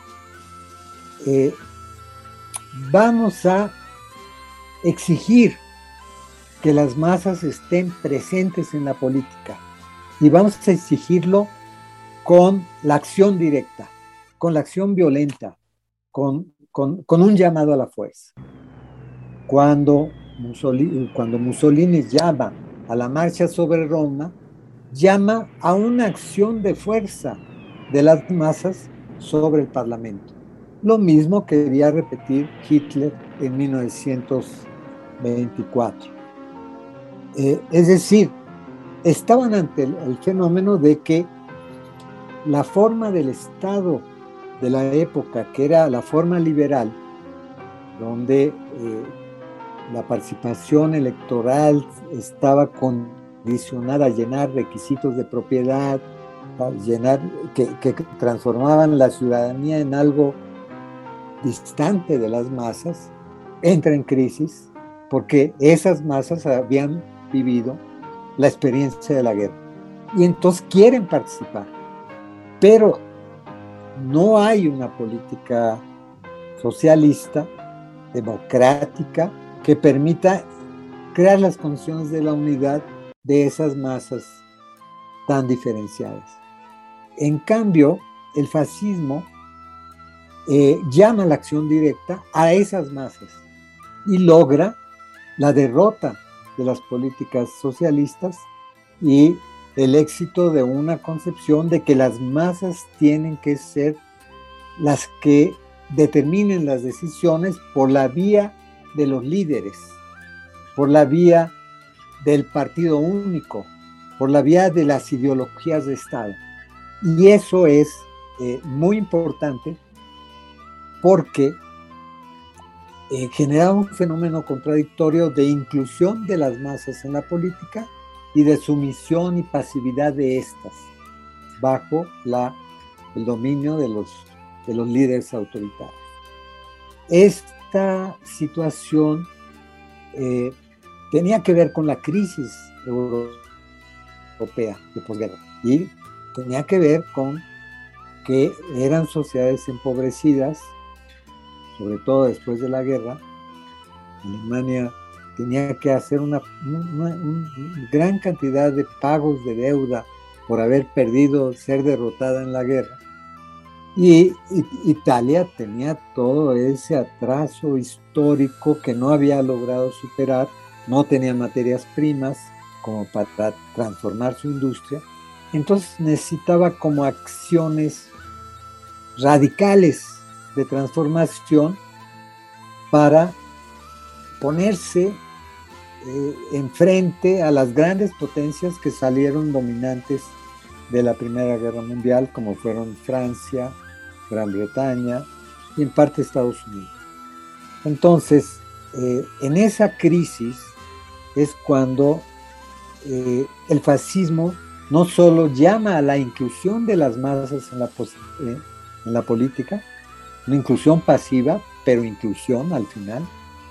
eh, vamos a exigir que las masas estén presentes en la política y vamos a exigirlo con la acción directa, con la acción violenta, con, con, con un llamado a la fuerza. Cuando Mussolini, cuando Mussolini llama a la marcha sobre Roma, llama a una acción de fuerza de las masas sobre el Parlamento. Lo mismo quería repetir Hitler en mil novecientos veinticuatro. Eh, es decir, estaban ante el, el fenómeno de que la forma del Estado de la época, que era la forma liberal, donde eh, la participación electoral estaba condicionada a llenar requisitos de propiedad, a llenar, que, que transformaban la ciudadanía en algo distante de las masas, entra en crisis porque esas masas habían vivido la experiencia de la guerra y entonces quieren participar, pero no hay una política socialista, democrática, que permita crear las condiciones de la unidad de esas masas tan diferenciadas. En cambio, el fascismo eh, llama a la acción directa a esas masas y logra la derrota de las políticas socialistas y el éxito de una concepción de que las masas tienen que ser las que determinen las decisiones por la vía de los líderes, por la vía del partido único, por la vía de las ideologías de Estado. Y eso es eh, muy importante porque eh, genera un fenómeno contradictorio de inclusión de las masas en la política y de sumisión y pasividad de estas bajo la, el dominio de los, de los líderes autoritarios. Esta situación eh, tenía que ver con la crisis europea de posguerra y tenía que ver con que eran sociedades empobrecidas, sobre todo después de la guerra. Alemania tenía que hacer una, una, una gran cantidad de pagos de deuda por haber perdido, ser derrotada en la guerra. Y, y Italia tenía todo ese atraso histórico que no había logrado superar, no tenía materias primas como para transformar su industria, entonces necesitaba como acciones radicales de transformación para ponerse eh, enfrente a las grandes potencias que salieron dominantes de la Primera Guerra Mundial, como fueron Francia, Gran Bretaña y en parte Estados Unidos. Entonces, eh, en esa crisis es cuando eh, el fascismo no solo llama a la inclusión de las masas en la, eh, en la política, una inclusión pasiva, pero inclusión al final,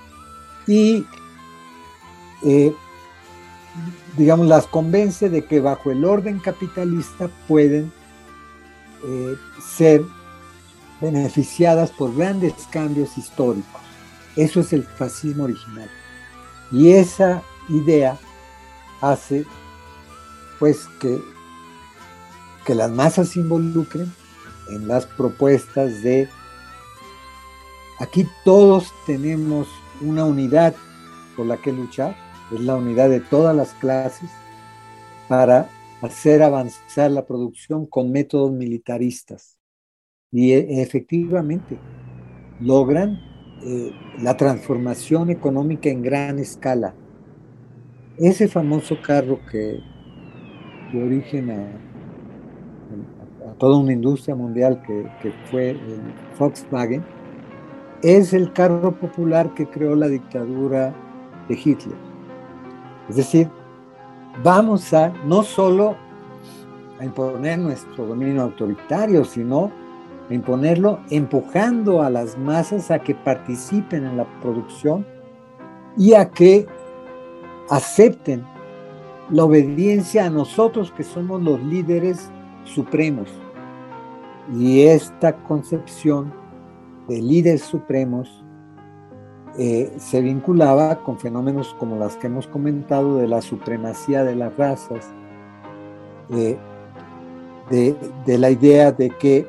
y eh, digamos, las convence de que bajo el orden capitalista pueden eh, ser beneficiadas por grandes cambios históricos. Eso es el fascismo original. Y esa idea hace pues que, que las masas se involucren en las propuestas de aquí todos tenemos una unidad por la que luchar, es la unidad de todas las clases para hacer avanzar la producción con métodos militaristas. Y e- efectivamente logran eh, la transformación económica en gran escala. Ese famoso carro que dio origen a, a, a toda una industria mundial que, que fue el Volkswagen, es el carro popular que creó la dictadura de Hitler. Es decir, vamos a no solo a imponer nuestro dominio autoritario, sino a imponerlo empujando a las masas a que participen en la producción y a que acepten la obediencia a nosotros que somos los líderes supremos. Y esta concepción de líderes supremos eh, se vinculaba con fenómenos como las que hemos comentado de la supremacía de las razas, eh, de, de la idea de que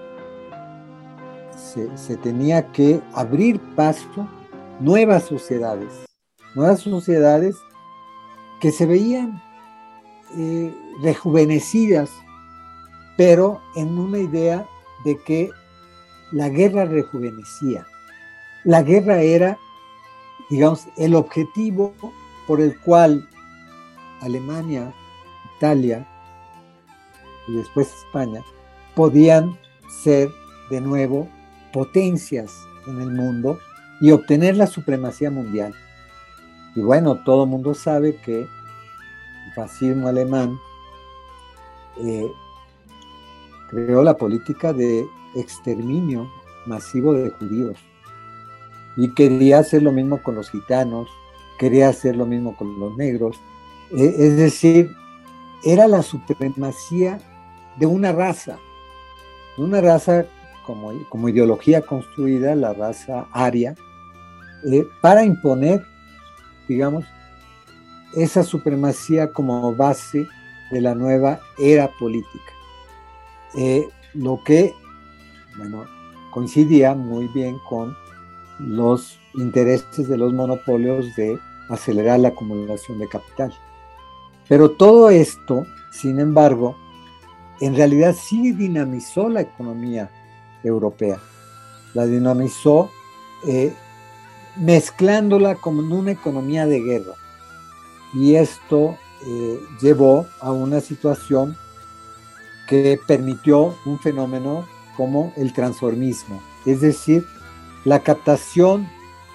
se, se tenía que abrir paso nuevas sociedades, nuevas sociedades que se veían eh, rejuvenecidas, pero en una idea de que la guerra rejuvenecía. La guerra era, digamos, el objetivo por el cual Alemania, Italia y después España podían ser de nuevo potencias en el mundo y obtener la supremacía mundial. Y bueno, todo el mundo sabe que el fascismo alemán eh, creó la política de exterminio masivo de judíos y quería hacer lo mismo con los gitanos, quería hacer lo mismo con los negros, eh, es decir, era la supremacía de una raza, de una raza como, como ideología construida, la raza aria, eh, para imponer, digamos, esa supremacía como base de la nueva era política. Eh, lo que, bueno, coincidía muy bien con los intereses de los monopolios de acelerar la acumulación de capital. Pero todo esto, sin embargo, en realidad sí dinamizó la economía europea. La dinamizó eh, mezclándola como en una economía de guerra. Y esto eh, llevó a una situación que permitió un fenómeno como el transformismo, es decir, la captación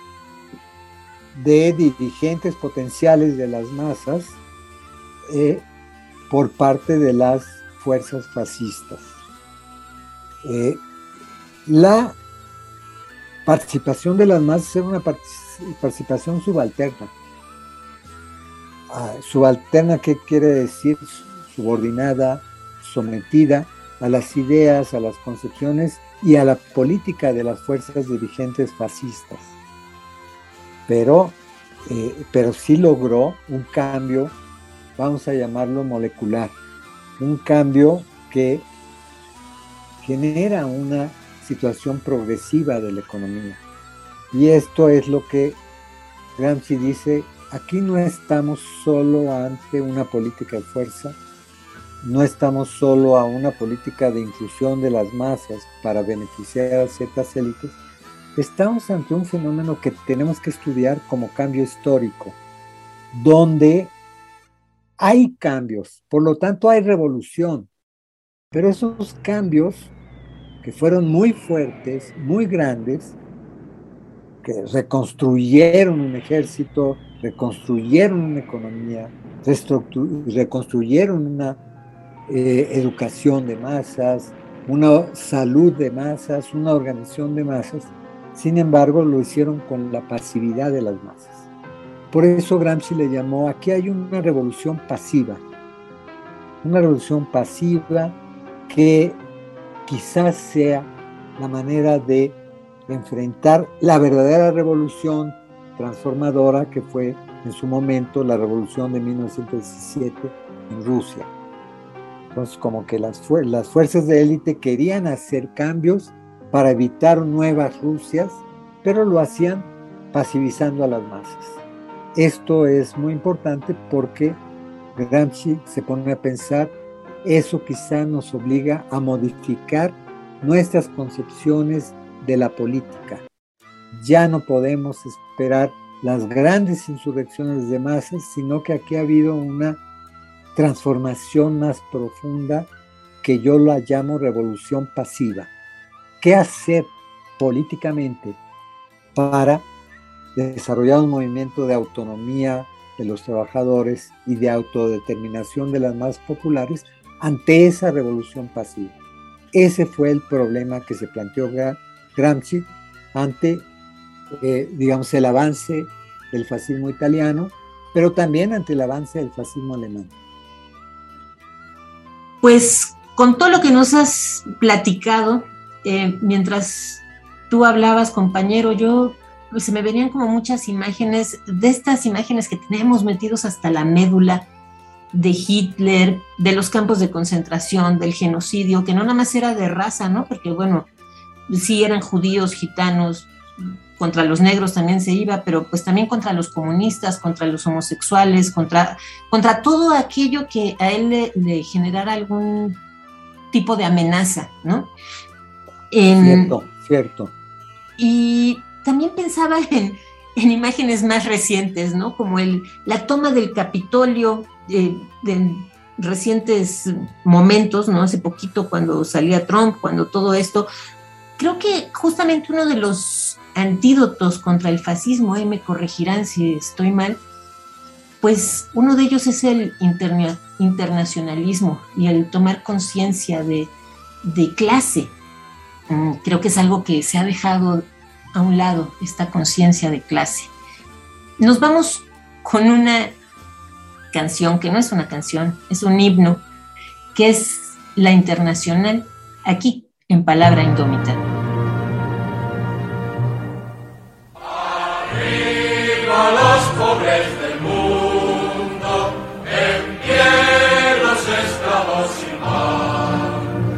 de dirigentes potenciales de las masas eh, por parte de las fuerzas fascistas. Eh, la participación de las masas era una participación subalterna. Ah, subalterna, ¿qué quiere decir? Subordinada, sometida a las ideas, a las concepciones y a la política de las fuerzas dirigentes fascistas. Pero, eh, pero sí logró un cambio, vamos a llamarlo molecular, un cambio que genera una situación progresiva de la economía. Y esto es lo que Gramsci dice: aquí no estamos solo ante una política de fuerza, no estamos solo a una política de inclusión de las masas para beneficiar a ciertas élites, estamos ante un fenómeno que tenemos que estudiar como cambio histórico, donde hay cambios, por lo tanto hay revolución, pero esos cambios que fueron muy fuertes, muy grandes, que reconstruyeron un ejército, reconstruyeron una economía, reconstruyeron una eh, educación de masas, una salud de masas, una organización de masas. Sin embargo, lo hicieron con la pasividad de las masas. Por eso Gramsci le llamó, aquí hay una revolución pasiva, una revolución pasiva que quizás sea la manera de enfrentar la verdadera revolución transformadora que fue en su momento la revolución de mil novecientos diecisiete en Rusia. Entonces, como que las, fu- las fuerzas de élite querían hacer cambios para evitar nuevas Rusias, pero lo hacían pasivizando a las masas. Esto es muy importante porque Gramsci se pone a pensar, eso quizá nos obliga a modificar nuestras concepciones de la política. Ya no podemos esperar las grandes insurrecciones de masas, sino que aquí ha habido una transformación más profunda que yo la llamo revolución pasiva. ¿Qué hacer políticamente para desarrollar un movimiento de autonomía de los trabajadores y de autodeterminación de las masas populares ante esa revolución pasiva? Ese fue el problema que se planteó Gramsci ante, eh, digamos, el avance del fascismo italiano, pero también ante el avance del fascismo alemán. Pues con todo lo que nos has platicado, eh, mientras tú hablabas, compañero, yo se me venían como muchas imágenes, de estas imágenes que tenemos metidos hasta la médula, de Hitler, de los campos de concentración, del genocidio, que no nada más era de raza, ¿no? Porque bueno, sí eran judíos, gitanos, contra los negros también se iba, pero pues también contra los comunistas, contra los homosexuales, contra, contra todo aquello que a él le, le generara algún tipo de amenaza, ¿no? En, cierto, cierto. Y también pensaba en, en imágenes más recientes, ¿no? Como el, la toma del Capitolio eh, de recientes momentos, ¿no? Hace poquito cuando salía Trump, cuando todo esto. Creo que justamente uno de los antídotos contra el fascismo, y me corregirán si estoy mal, pues uno de ellos es el interna- internacionalismo y el tomar conciencia de, de clase. Mm, creo que es algo que se ha dejado a un lado, esta conciencia de clase. Nos vamos con una canción que no es una canción, es un himno, que es la Internacional, aquí en Palabra Indómita. Arriba los pobres del mundo, en pie los esclavos sin mar.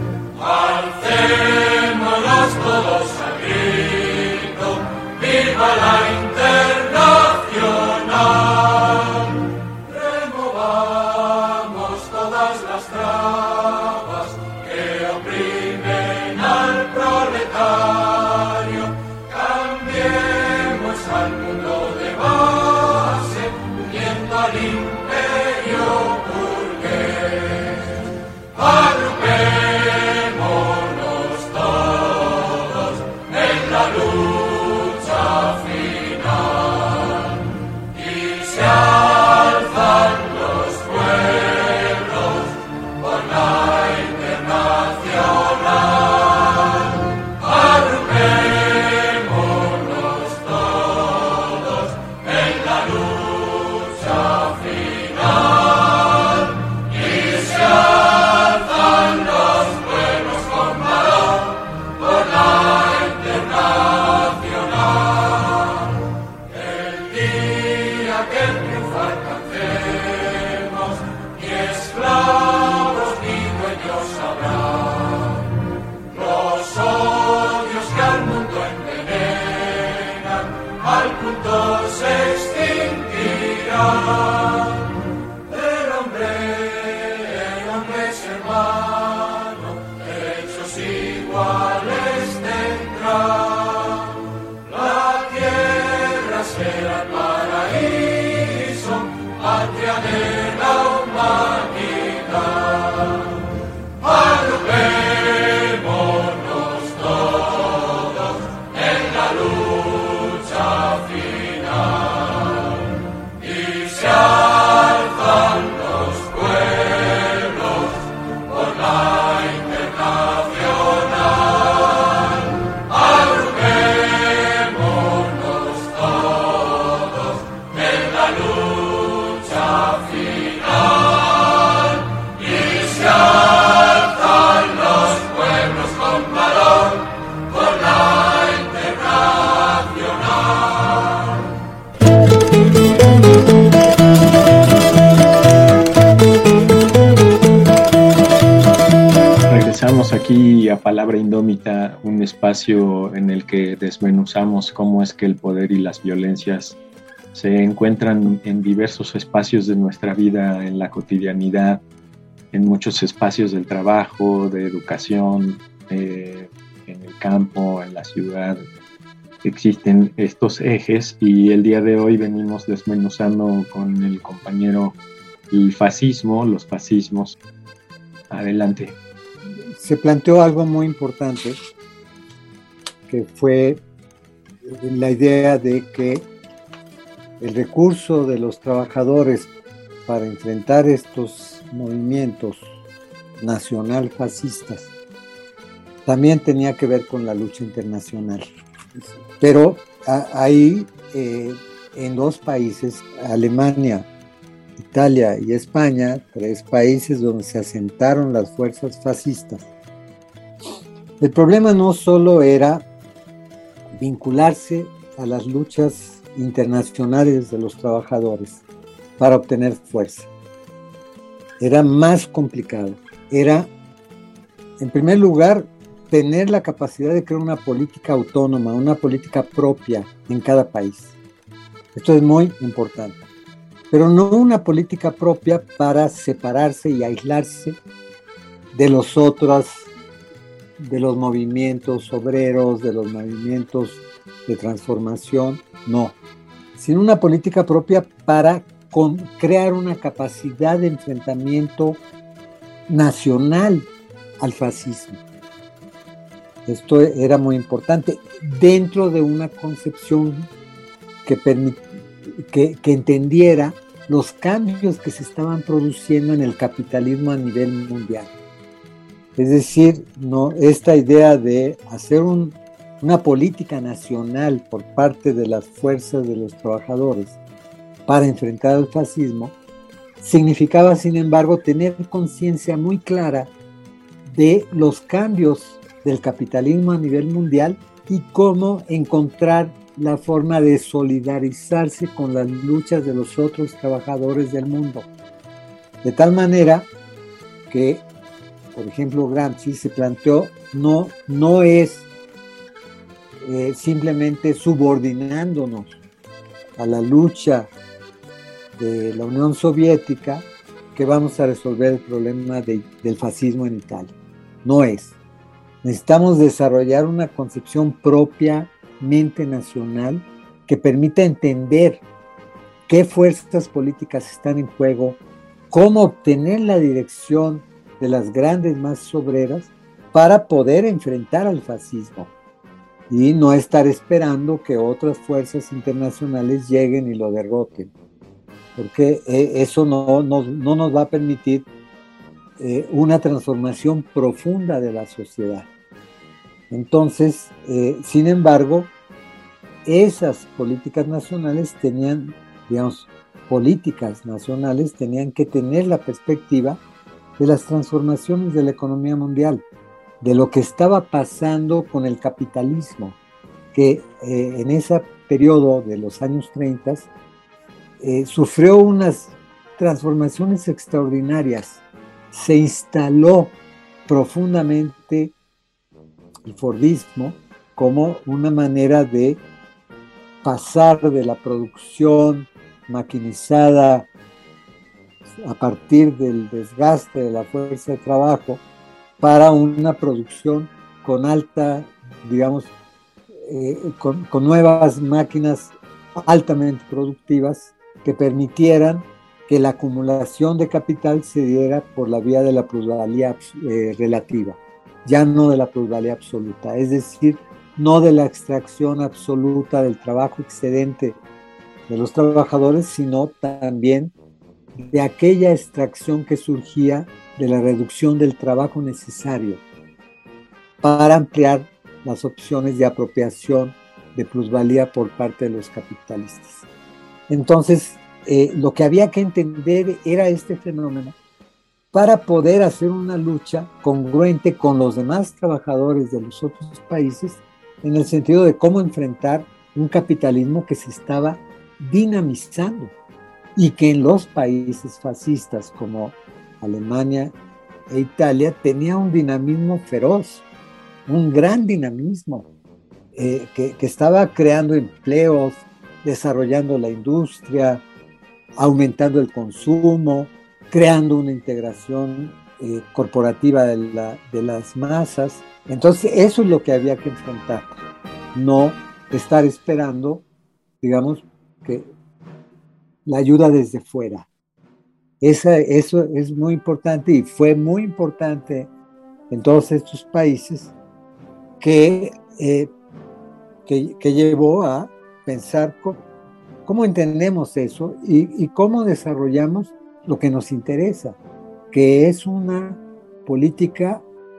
Alcémonos todos al grito, viva la Internacional. Removamos todas las trabas que oprimen al proletario. Cambiemos al mundo de base, uniendo al imperio burgués. Agrupémonos todos en la lucha final. Y se alzan los pueblos por la Internacional. Agrupémonos todos en la lucha final. Y se alzan los pueblos con valor por la Internacional. El día que triunfar cantemos, ni esclavos ni dueños habrá. Los odios que al mundo envenenan, al punto se extinguirán. El hombre, el hombre es hermano, derechos iguales tendrá. La tierra será el paraíso, patria de la humanidad. Agrupémonos todos en la lucha final. Y se alzan los pueblos por la Internacional. Agrupémonos todos en la lucha final. Y se alzan los pueblos con valor por la Internacional. Regresamos aquí a Palabra Indómita, un espacio en el que desmenuzamos cómo es que el poder y las violencias se encuentran en diversos espacios de nuestra vida, en la cotidianidad, en muchos espacios del trabajo, de educación, eh, en el campo, en la ciudad. Existen estos ejes y el día de hoy venimos desmenuzando con el compañero el fascismo, los fascismos. Adelante. Se planteó algo muy importante, que fue la idea de que el recurso de los trabajadores para enfrentar estos movimientos nacional fascistas también tenía que ver con la lucha internacional. Pero a, ahí, eh, en dos países, Alemania, Italia y España, tres países donde se asentaron las fuerzas fascistas, el problema no solo era vincularse a las luchas internacionales de los trabajadores para obtener fuerza. Era más complicado. Era, en primer lugar, tener la capacidad de crear una política autónoma, una política propia en cada país. Esto es muy importante. Pero no una política propia para separarse y aislarse de los otros, de los movimientos obreros, de los movimientos de transformación, no. Sino una política propia para con, crear una capacidad de enfrentamiento nacional al fascismo. Esto era muy importante dentro de una concepción que, permit, que, que entendiera los cambios que se estaban produciendo en el capitalismo a nivel mundial. Es decir, no, esta idea de hacer un, una política nacional por parte de las fuerzas de los trabajadores para enfrentar al fascismo significaba, sin embargo, tener conciencia muy clara de los cambios del capitalismo a nivel mundial y cómo encontrar la forma de solidarizarse con las luchas de los otros trabajadores del mundo. De tal manera que, por ejemplo, Gramsci se planteó, no, no es eh, simplemente subordinándonos a la lucha de la Unión Soviética que vamos a resolver el problema de, del fascismo en Italia. No es. Necesitamos desarrollar una concepción propiamente nacional que permita entender qué fuerzas políticas están en juego, cómo obtener la dirección de las grandes masas obreras para poder enfrentar al fascismo y no estar esperando que otras fuerzas internacionales lleguen y lo derroten, porque eso no, no, no nos va a permitir eh, una transformación profunda de la sociedad. Entonces, eh, sin embargo, esas políticas nacionales tenían, digamos, políticas nacionales tenían que tener la perspectiva de las transformaciones de la economía mundial, de lo que estaba pasando con el capitalismo, que eh, en ese periodo de los años treinta eh, sufrió unas transformaciones extraordinarias. Se instaló profundamente el Fordismo como una manera de pasar de la producción maquinizada a partir del desgaste de la fuerza de trabajo para una producción con alta, digamos, eh, con, con nuevas máquinas altamente productivas que permitieran que la acumulación de capital se diera por la vía de la plusvalía eh, relativa, ya no de la plusvalía absoluta, es decir, no de la extracción absoluta del trabajo excedente de los trabajadores, sino también de aquella extracción que surgía de la reducción del trabajo necesario para ampliar las opciones de apropiación de plusvalía por parte de los capitalistas. Entonces, eh, lo que había que entender era este fenómeno para poder hacer una lucha congruente con los demás trabajadores de los otros países en el sentido de cómo enfrentar un capitalismo que se estaba dinamizando y que en los países fascistas como Alemania e Italia tenía un dinamismo feroz, un gran dinamismo eh, que, que estaba creando empleos, desarrollando la industria, aumentando el consumo, creando una integración eh, corporativa de, la, de las masas. Entonces eso es lo que había que enfrentar, no estar esperando, digamos, que la ayuda desde fuera. Esa, eso es muy importante y fue muy importante en todos estos países que, eh, que, que llevó a pensar cómo, cómo entendemos eso y, y cómo desarrollamos lo que nos interesa, que es una política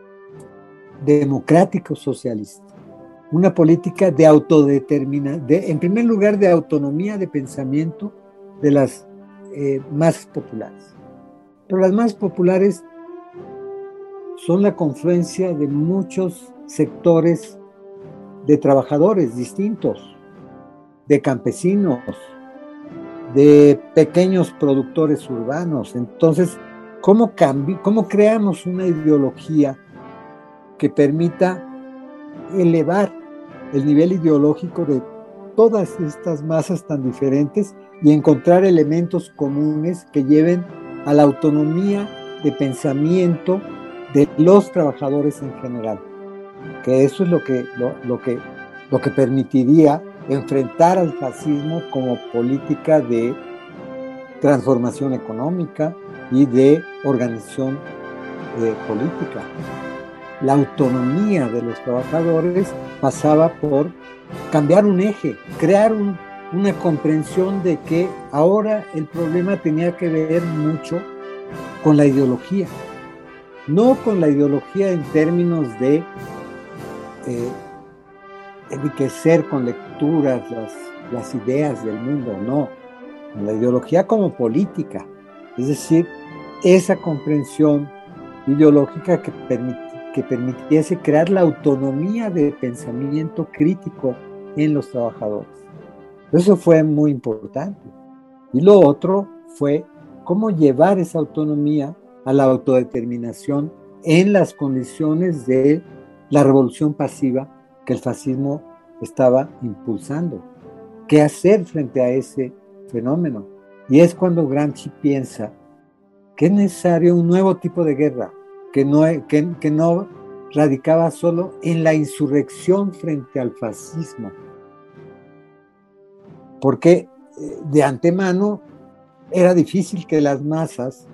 democrático-socialista, una política de autodeterminación, en primer lugar de autonomía de pensamiento de las eh, masas populares. Pero las masas populares son la confluencia de muchos sectores de trabajadores distintos, de campesinos, de pequeños productores urbanos. Entonces, ¿cómo, cambi- cómo creamos una ideología que permita elevar el nivel ideológico de todas estas masas tan diferentes y encontrar elementos comunes que lleven a la autonomía de pensamiento de los trabajadores en general? Que eso es lo que, lo, lo que, lo que permitiría enfrentar al fascismo como política de transformación económica y de organización eh, política. La autonomía de los trabajadores pasaba por cambiar un eje, crear un, una comprensión de que ahora el problema tenía que ver mucho con la ideología, no con la ideología en términos de eh, enriquecer con lecturas las, las ideas del mundo, no, con la ideología como política, es decir, esa comprensión ideológica que, permit, que permitiese crear la autonomía de pensamiento crítico en los trabajadores. Eso fue muy importante. Y lo otro fue cómo llevar esa autonomía a la autodeterminación en las condiciones de la revolución pasiva que el fascismo estaba impulsando. ¿Qué hacer frente a ese fenómeno? Y es cuando Gramsci piensa que es necesario un nuevo tipo de guerra, que no, que, que no radicaba solo en la insurrección frente al fascismo, porque de antemano era difícil que las masas,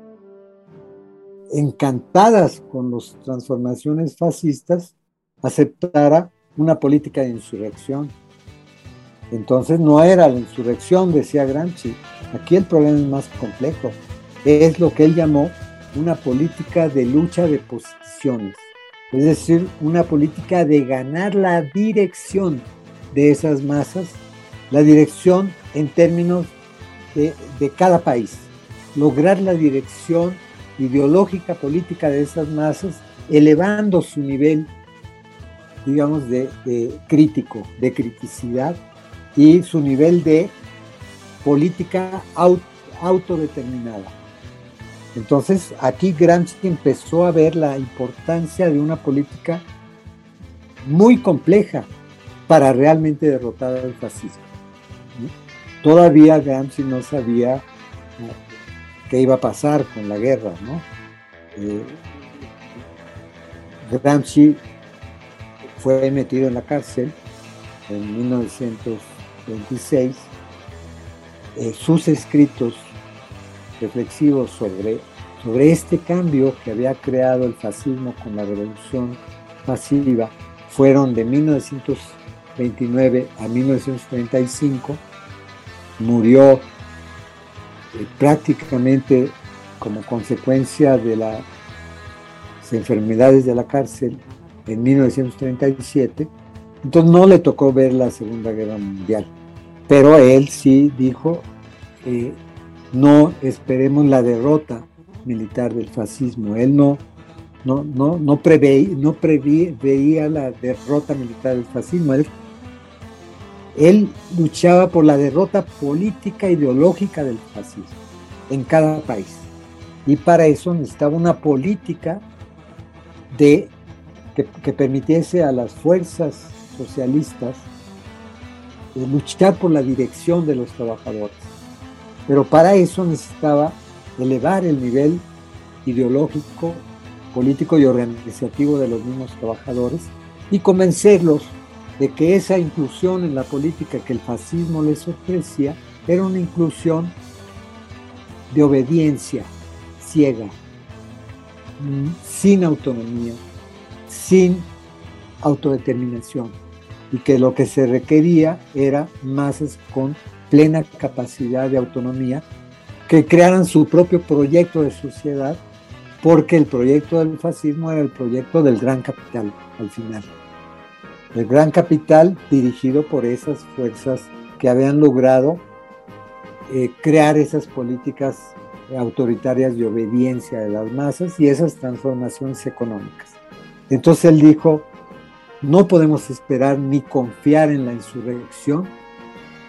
encantadas con las transformaciones fascistas, aceptara una política de insurrección. Entonces no era la insurrección, decía Gramsci. Aquí el problema es más complejo. Es lo que él llamó una política de lucha de posiciones, es decir, una política de ganar la dirección de esas masas, la dirección en términos de, de cada país, lograr la dirección ideológica, política de esas masas, elevando su nivel, digamos, de, de crítico, de criticidad, y su nivel de política aut, autodeterminada. Entonces, aquí Gramsci empezó a ver la importancia de una política muy compleja para realmente derrotar al fascismo. Todavía Gramsci no sabía qué iba a pasar con la guerra, ¿no? Eh, Gramsci fue metido en la cárcel en mil novecientos veintiséis. Eh, sus escritos reflexivos sobre, sobre este cambio que había creado el fascismo con la revolución pasiva fueron de mil novecientos veintinueve a mil novecientos treinta y cinco. Murió eh, prácticamente como consecuencia de las enfermedades de la cárcel en mil novecientos treinta y siete. Entonces no le tocó ver la Segunda Guerra Mundial, pero él sí dijo eh, no esperemos la derrota militar del fascismo. Él no, no, no, no, preveía, no preveía la derrota militar del fascismo. Él, él luchaba por la derrota política e ideológica del fascismo en cada país. Y para eso necesitaba una política de, que, que permitiese a las fuerzas socialistas eh, luchar por la dirección de los trabajadores. Pero para eso necesitaba elevar el nivel ideológico, político y organizativo de los mismos trabajadores y convencerlos de que esa inclusión en la política que el fascismo les ofrecía era una inclusión de obediencia ciega, sin autonomía, sin autodeterminación, y que lo que se requería era masas con plena capacidad de autonomía, que crearan su propio proyecto de sociedad, porque el proyecto del fascismo era el proyecto del gran capital al final. El gran capital dirigido por esas fuerzas que habían logrado eh, crear esas políticas autoritarias de obediencia de las masas y esas transformaciones económicas. Entonces él dijo, no podemos esperar ni confiar en la insurrección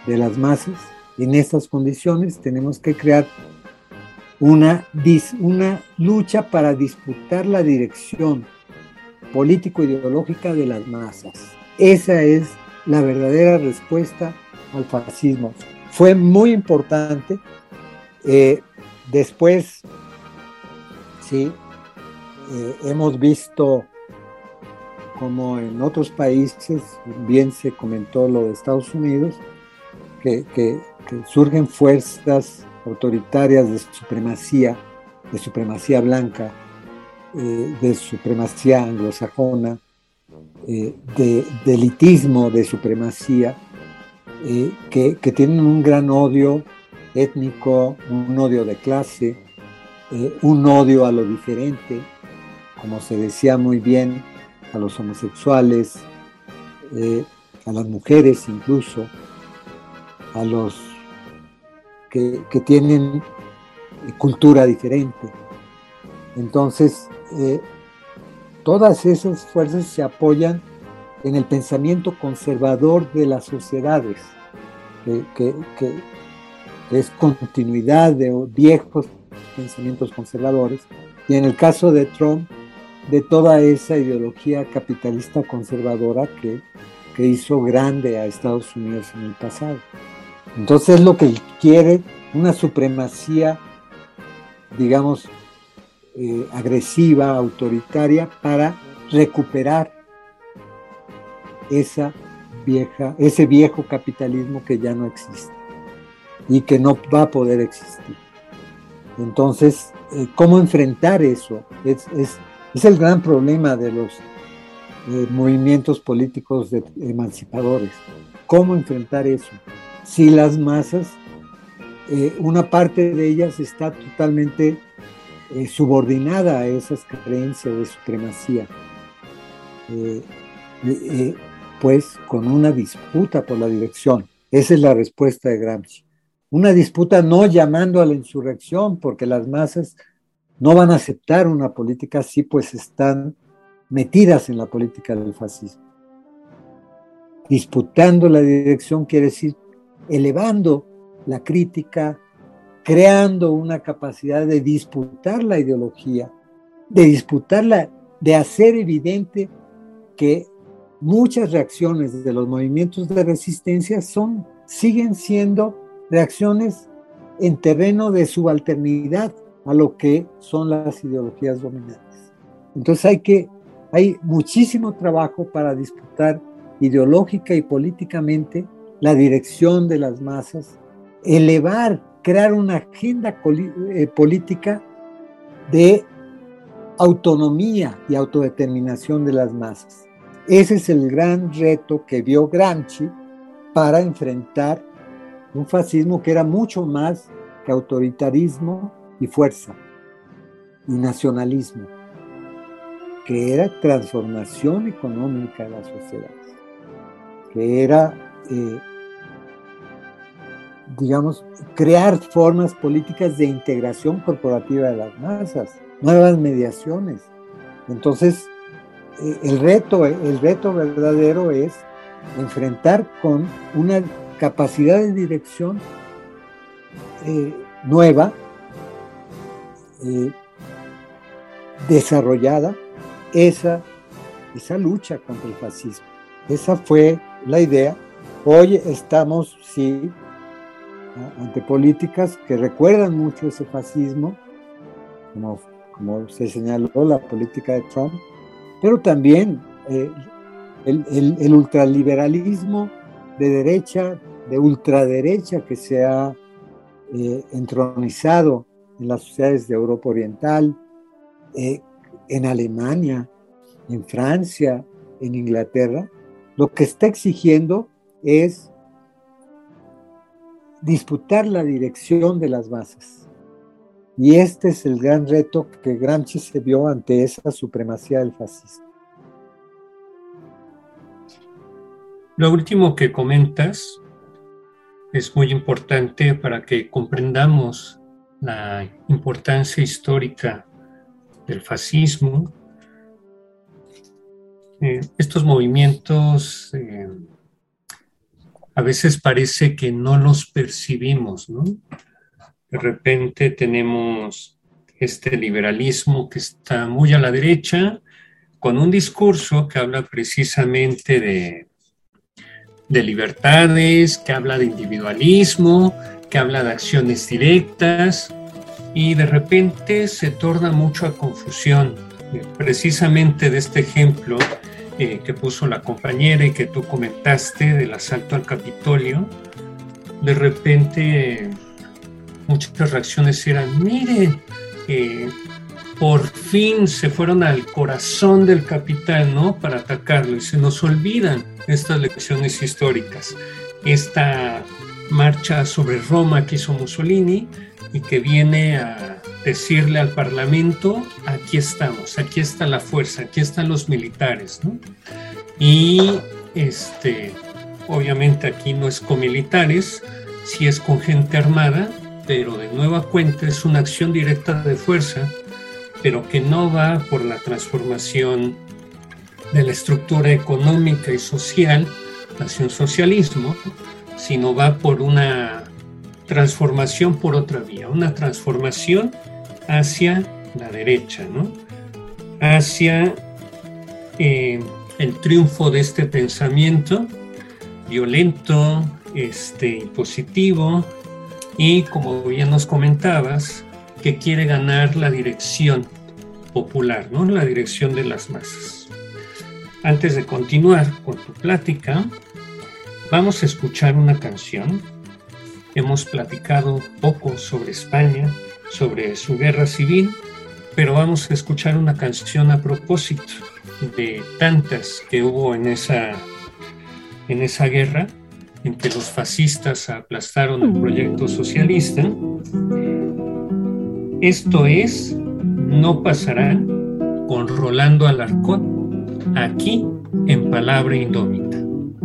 de las masas. En estas condiciones tenemos que crear una, una lucha para disputar la dirección político-ideológica de las masas. Esa es la verdadera respuesta al fascismo. Fue muy importante. Eh, después, sí, eh, hemos visto como en otros países, bien se comentó lo de Estados Unidos, que, que, que surgen fuerzas autoritarias de supremacía, de supremacía blanca, eh, de supremacía anglosajona, eh, de, de elitismo, de supremacía, eh, que, que tienen un gran odio étnico, un odio de clase, eh, un odio a lo diferente, como se decía muy bien, a los homosexuales, eh, a las mujeres incluso, a los que, que tienen cultura diferente. Entonces, eh, todas esas fuerzas se apoyan en el pensamiento conservador de las sociedades, que, que, que, que es continuidad de viejos pensamientos conservadores, y en el caso de Trump, de toda esa ideología capitalista conservadora que, que hizo grande a Estados Unidos en el pasado. Entonces es lo que quiere, una supremacía, digamos, eh, agresiva, autoritaria, para recuperar esa vieja, ese viejo capitalismo que ya no existe y que no va a poder existir. Entonces, eh, ¿cómo enfrentar eso? Es, es Es el gran problema de los eh, movimientos políticos de, emancipadores. ¿Cómo enfrentar eso? Si las masas, eh, una parte de ellas está totalmente eh, subordinada a esas creencias de supremacía, eh, eh, pues con una disputa por la dirección. Esa es la respuesta de Gramsci. Una disputa no llamando a la insurrección, porque las masas no van a aceptar una política así, pues están metidas en la política del fascismo. Disputando la dirección quiere decir elevando la crítica, creando una capacidad de disputar la ideología, de disputarla, de hacer evidente que muchas reacciones de los movimientos de resistencia son, siguen siendo reacciones en terreno de subalternidad a lo que son las ideologías dominantes. Entonces hay que, hay muchísimo trabajo para disputar ideológica y políticamente la dirección de las masas, elevar, crear una agenda eh, política de autonomía y autodeterminación de las masas. Ese es el gran reto que vio Gramsci para enfrentar un fascismo que era mucho más que autoritarismo y fuerza y nacionalismo, que era transformación económica de las sociedades, que era, eh, digamos, crear formas políticas de integración corporativa de las masas, nuevas mediaciones. Entonces, eh, el reto, el reto verdadero es enfrentar con una capacidad de dirección eh, nueva, Eh, desarrollada esa, esa lucha contra el fascismo. Esa fue la idea. Hoy estamos, sí, ante políticas que recuerdan mucho ese fascismo, como, como se señaló la política de Trump, pero también eh, el, el, el ultraliberalismo de derecha, de ultraderecha que se ha eh, entronizado en las sociedades de Europa Oriental, eh, en Alemania, en Francia, en Inglaterra, lo que está exigiendo es disputar la dirección de las masas. Y este es el gran reto que Gramsci se vio ante esa supremacía del fascismo. Lo último que comentas es muy importante para que comprendamos la importancia histórica del fascismo. Eh, estos movimientos eh, a veces parece que no los percibimos, ¿no? De repente tenemos este liberalismo que está muy a la derecha, con un discurso que habla precisamente de, de libertades, que habla de individualismo, que habla de acciones directas, y de repente se torna mucho a confusión. Precisamente de este ejemplo eh, que puso la compañera y que tú comentaste del asalto al Capitolio, de repente muchas reacciones eran, miren, eh, por fin se fueron al corazón del capital, ¿no?, para atacarlo, y se nos olvidan estas lecciones históricas. Esta marcha sobre Roma que hizo Mussolini y que viene a decirle al Parlamento, aquí estamos, aquí está la fuerza, aquí están los militares, ¿no? Y este, obviamente aquí no es con militares, sí es con gente armada, pero de nueva cuenta es una acción directa de fuerza, pero que no va por la transformación de la estructura económica y social hacia un socialismo, sino va por una transformación por otra vía, una transformación hacia la derecha, ¿no? Hacia eh, el triunfo de este pensamiento violento, este, impositivo, y como bien nos comentabas, que quiere ganar la dirección popular, ¿no?, la dirección de las masas. Antes de continuar con tu plática, vamos a escuchar una canción. Hemos platicado poco sobre España, sobre su guerra civil, pero vamos a escuchar una canción a propósito de tantas que hubo en esa, en esa guerra, en que los fascistas aplastaron el proyecto socialista. Esto es No Pasará, con Rolando Alarcón, aquí en Palabra Indómita.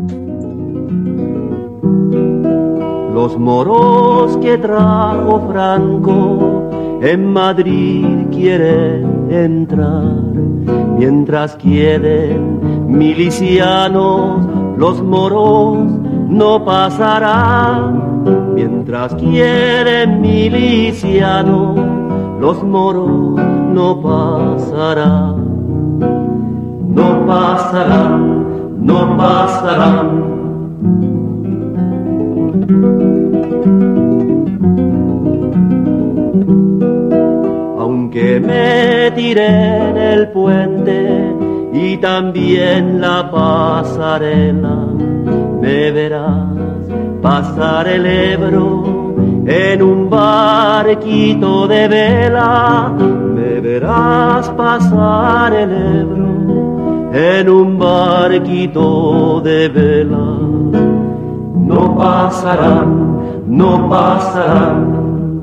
Los moros que trajo Franco en Madrid quieren entrar, mientras quieren milicianos, los moros no pasarán. Mientras quieren milicianos, los moros no pasarán. No pasarán, no pasarán. Aunque me tiré en el puente y también la pasarela, me verás pasar el Ebro en un barquito de vela. Me verás pasar el Ebro en un barquito de vela. No pasarán, no pasarán.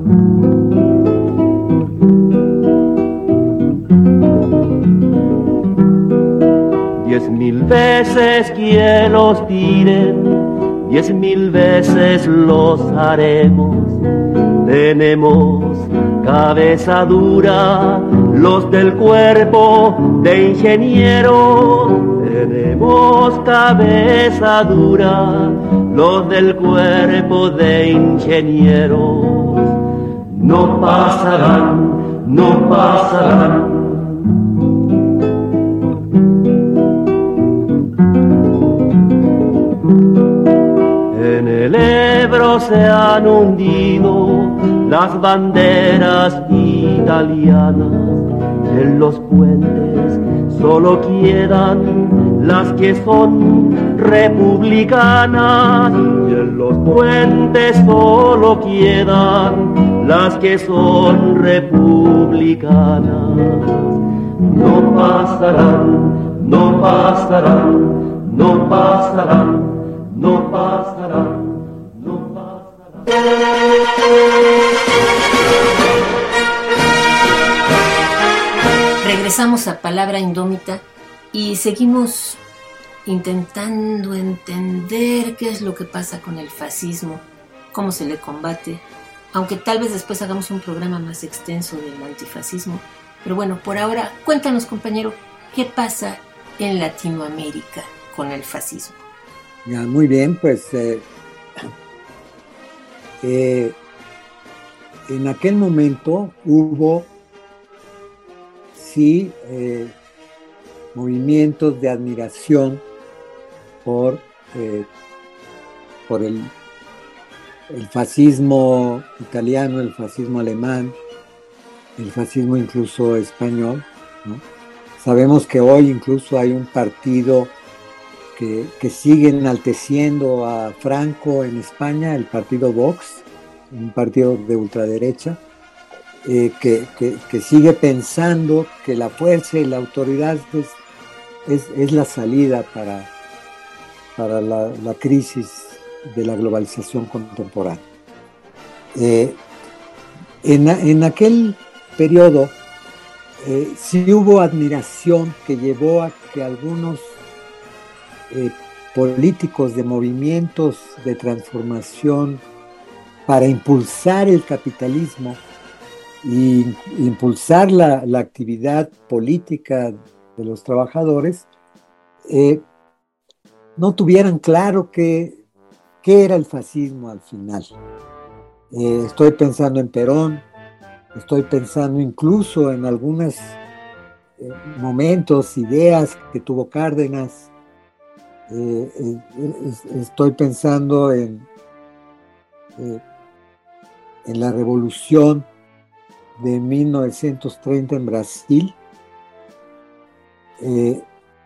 Diez mil veces que los tiren, diez mil veces los haremos. Tenemos cabeza dura los del cuerpo de ingeniero. Tenemos cabeza dura los del cuerpo de ingenieros. No pasarán, no pasarán. En el Ebro se han hundido las banderas italianas. En los puentes solo quedan las que son republicanas. Y en los puentes solo quedan las que son republicanas. No pasarán, no pasarán, no pasarán. No pasarán, no pasarán. Regresamos a Palabra Indómita y seguimos intentando entender qué es lo que pasa con el fascismo, cómo se le combate, aunque tal vez después hagamos un programa más extenso del antifascismo. Pero bueno, por ahora, cuéntanos, compañero, ¿qué pasa en Latinoamérica con el fascismo? Ya, muy bien, pues eh, eh, en aquel momento hubo, sí, eh, movimientos de admiración por, eh, por el, el fascismo italiano, el fascismo alemán, el fascismo incluso español, ¿no? Sabemos que hoy incluso hay un partido que, que sigue enalteciendo a Franco en España, el partido Vox, un partido de ultraderecha, eh, que, que, que sigue pensando que la fuerza y la autoridad es, es, es la salida para, para la, la crisis de la globalización contemporánea. Eh, en, en aquel periodo eh, sí hubo admiración que llevó a que algunos eh, políticos de movimientos de transformación para impulsar el capitalismo e impulsar la, la actividad política de los trabajadores, eh, no tuvieran claro qué, qué era el fascismo al final. Eh, estoy pensando en Perón, estoy pensando incluso en algunos eh, momentos, ideas que tuvo Cárdenas, eh, eh, estoy pensando en, eh, en la revolución de mil novecientos treinta en Brasil, eh,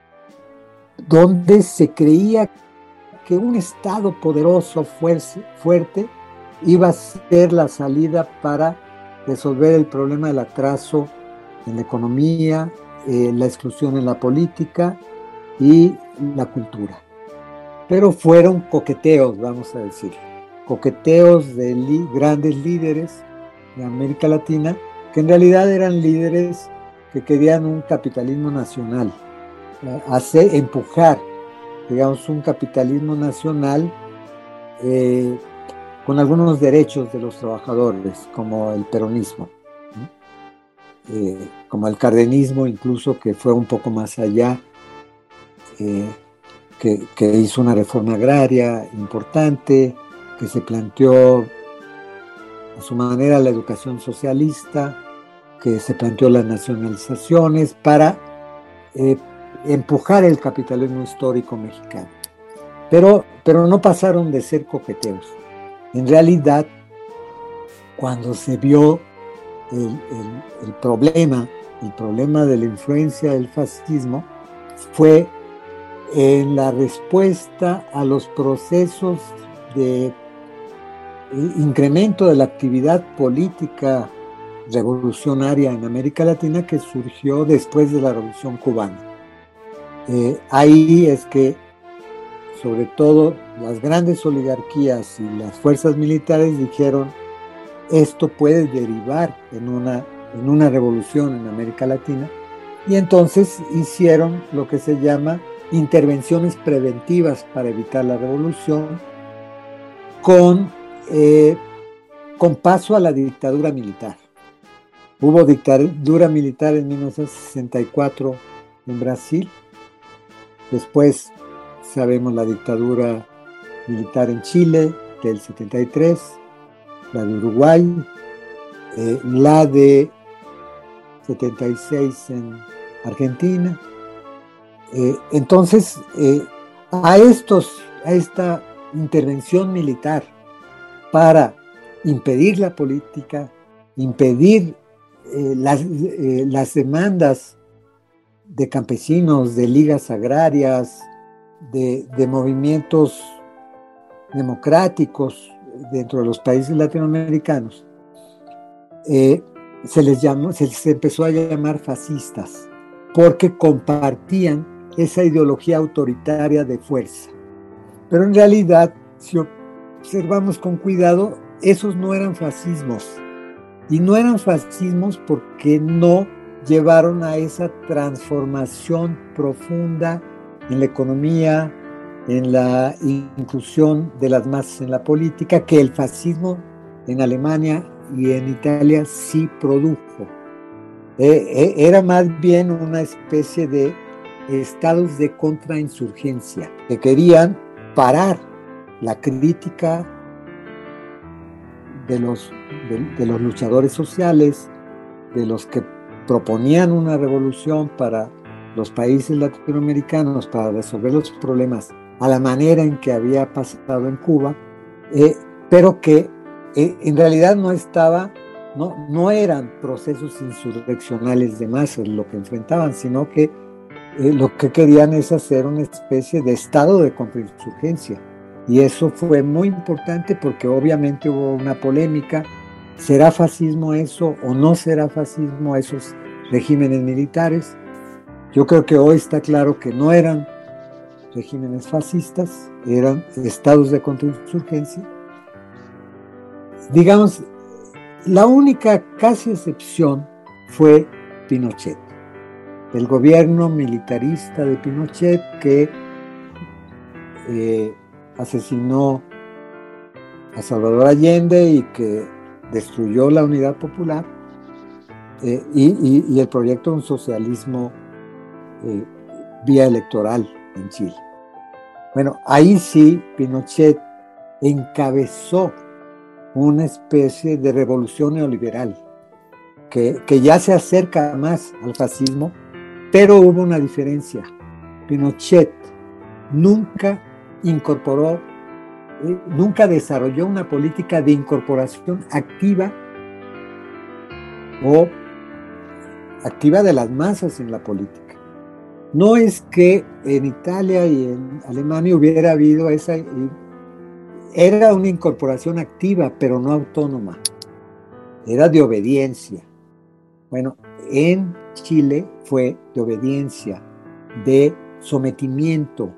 donde se creía que un Estado poderoso, fuerte, fuerte, iba a ser la salida para resolver el problema del atraso en la economía, eh, la exclusión en la política y la cultura. Pero fueron coqueteos, vamos a decir, coqueteos de li- grandes líderes de América Latina, que en realidad eran líderes que querían un capitalismo nacional, eh, hacer, empujar, digamos, un capitalismo nacional eh, con algunos derechos de los trabajadores, como el peronismo, ¿no? eh, como el cardenismo incluso, que fue un poco más allá, eh, que, que hizo una reforma agraria importante, que se planteó a su manera la educación socialista, que se planteó las nacionalizaciones para eh, empujar el capitalismo histórico mexicano. Pero, pero no pasaron de ser coqueteos. En realidad, cuando se vio el, el, el problema, el problema de la influencia del fascismo, fue en la respuesta a los procesos de incremento de la actividad política revolucionaria en América Latina que surgió después de la Revolución Cubana. Eh, ahí es que, sobre todo, las grandes oligarquías y las fuerzas militares dijeron: esto puede derivar en una, en una revolución en América Latina, y entonces hicieron lo que se llama intervenciones preventivas para evitar la revolución, con, eh, con paso a la dictadura militar. Hubo dictadura militar en mil novecientos sesenta y cuatro en Brasil. Después sabemos la dictadura militar en Chile del setenta y tres, la de Uruguay, eh, la de setenta y seis en Argentina. Eh, entonces, eh, a, estos, a esta intervención militar para impedir la política, impedir eh, las, eh, las demandas de campesinos, de ligas agrarias, de, de movimientos democráticos dentro de los países latinoamericanos, eh, se les llamó, se les empezó a llamar fascistas, porque compartían esa ideología autoritaria de fuerza. Pero en realidad, si observamos con cuidado, esos no eran fascismos. Y no eran fascismos porque no llevaron a esa transformación profunda en la economía, en la inclusión de las masas en la política, que el fascismo en Alemania y en Italia sí produjo. Eh, era más bien una especie de estados de contrainsurgencia que querían parar la crítica de los, de, de los luchadores sociales, de los que proponían una revolución para los países latinoamericanos, para resolver los problemas a la manera en que había pasado en Cuba, eh, pero que eh, en realidad no estaba, no, no eran procesos insurreccionales de masas lo que enfrentaban, sino que eh, lo que querían es hacer una especie de estado de contrainsurgencia. Y eso fue muy importante porque obviamente hubo una polémica. ¿Será fascismo eso o no será fascismo esos regímenes militares? Yo creo que hoy está claro que no eran regímenes fascistas, eran estados de contrainsurgencia. Digamos, la única casi excepción fue Pinochet, el gobierno militarista de Pinochet que eh, asesinó a Salvador Allende y que destruyó la unidad popular eh, y, y, y el proyecto de un socialismo eh, vía electoral en Chile. Bueno, ahí sí Pinochet encabezó una especie de revolución neoliberal que, que ya se acerca más al fascismo, pero hubo una diferencia. Pinochet nunca incorporó, eh, nunca desarrolló una política de incorporación activa o activa de las masas en la política. No es que en Italia y en Alemania hubiera habido esa, era una incorporación activa, pero no autónoma, era de obediencia. Bueno, en Chile fue de obediencia, de sometimiento,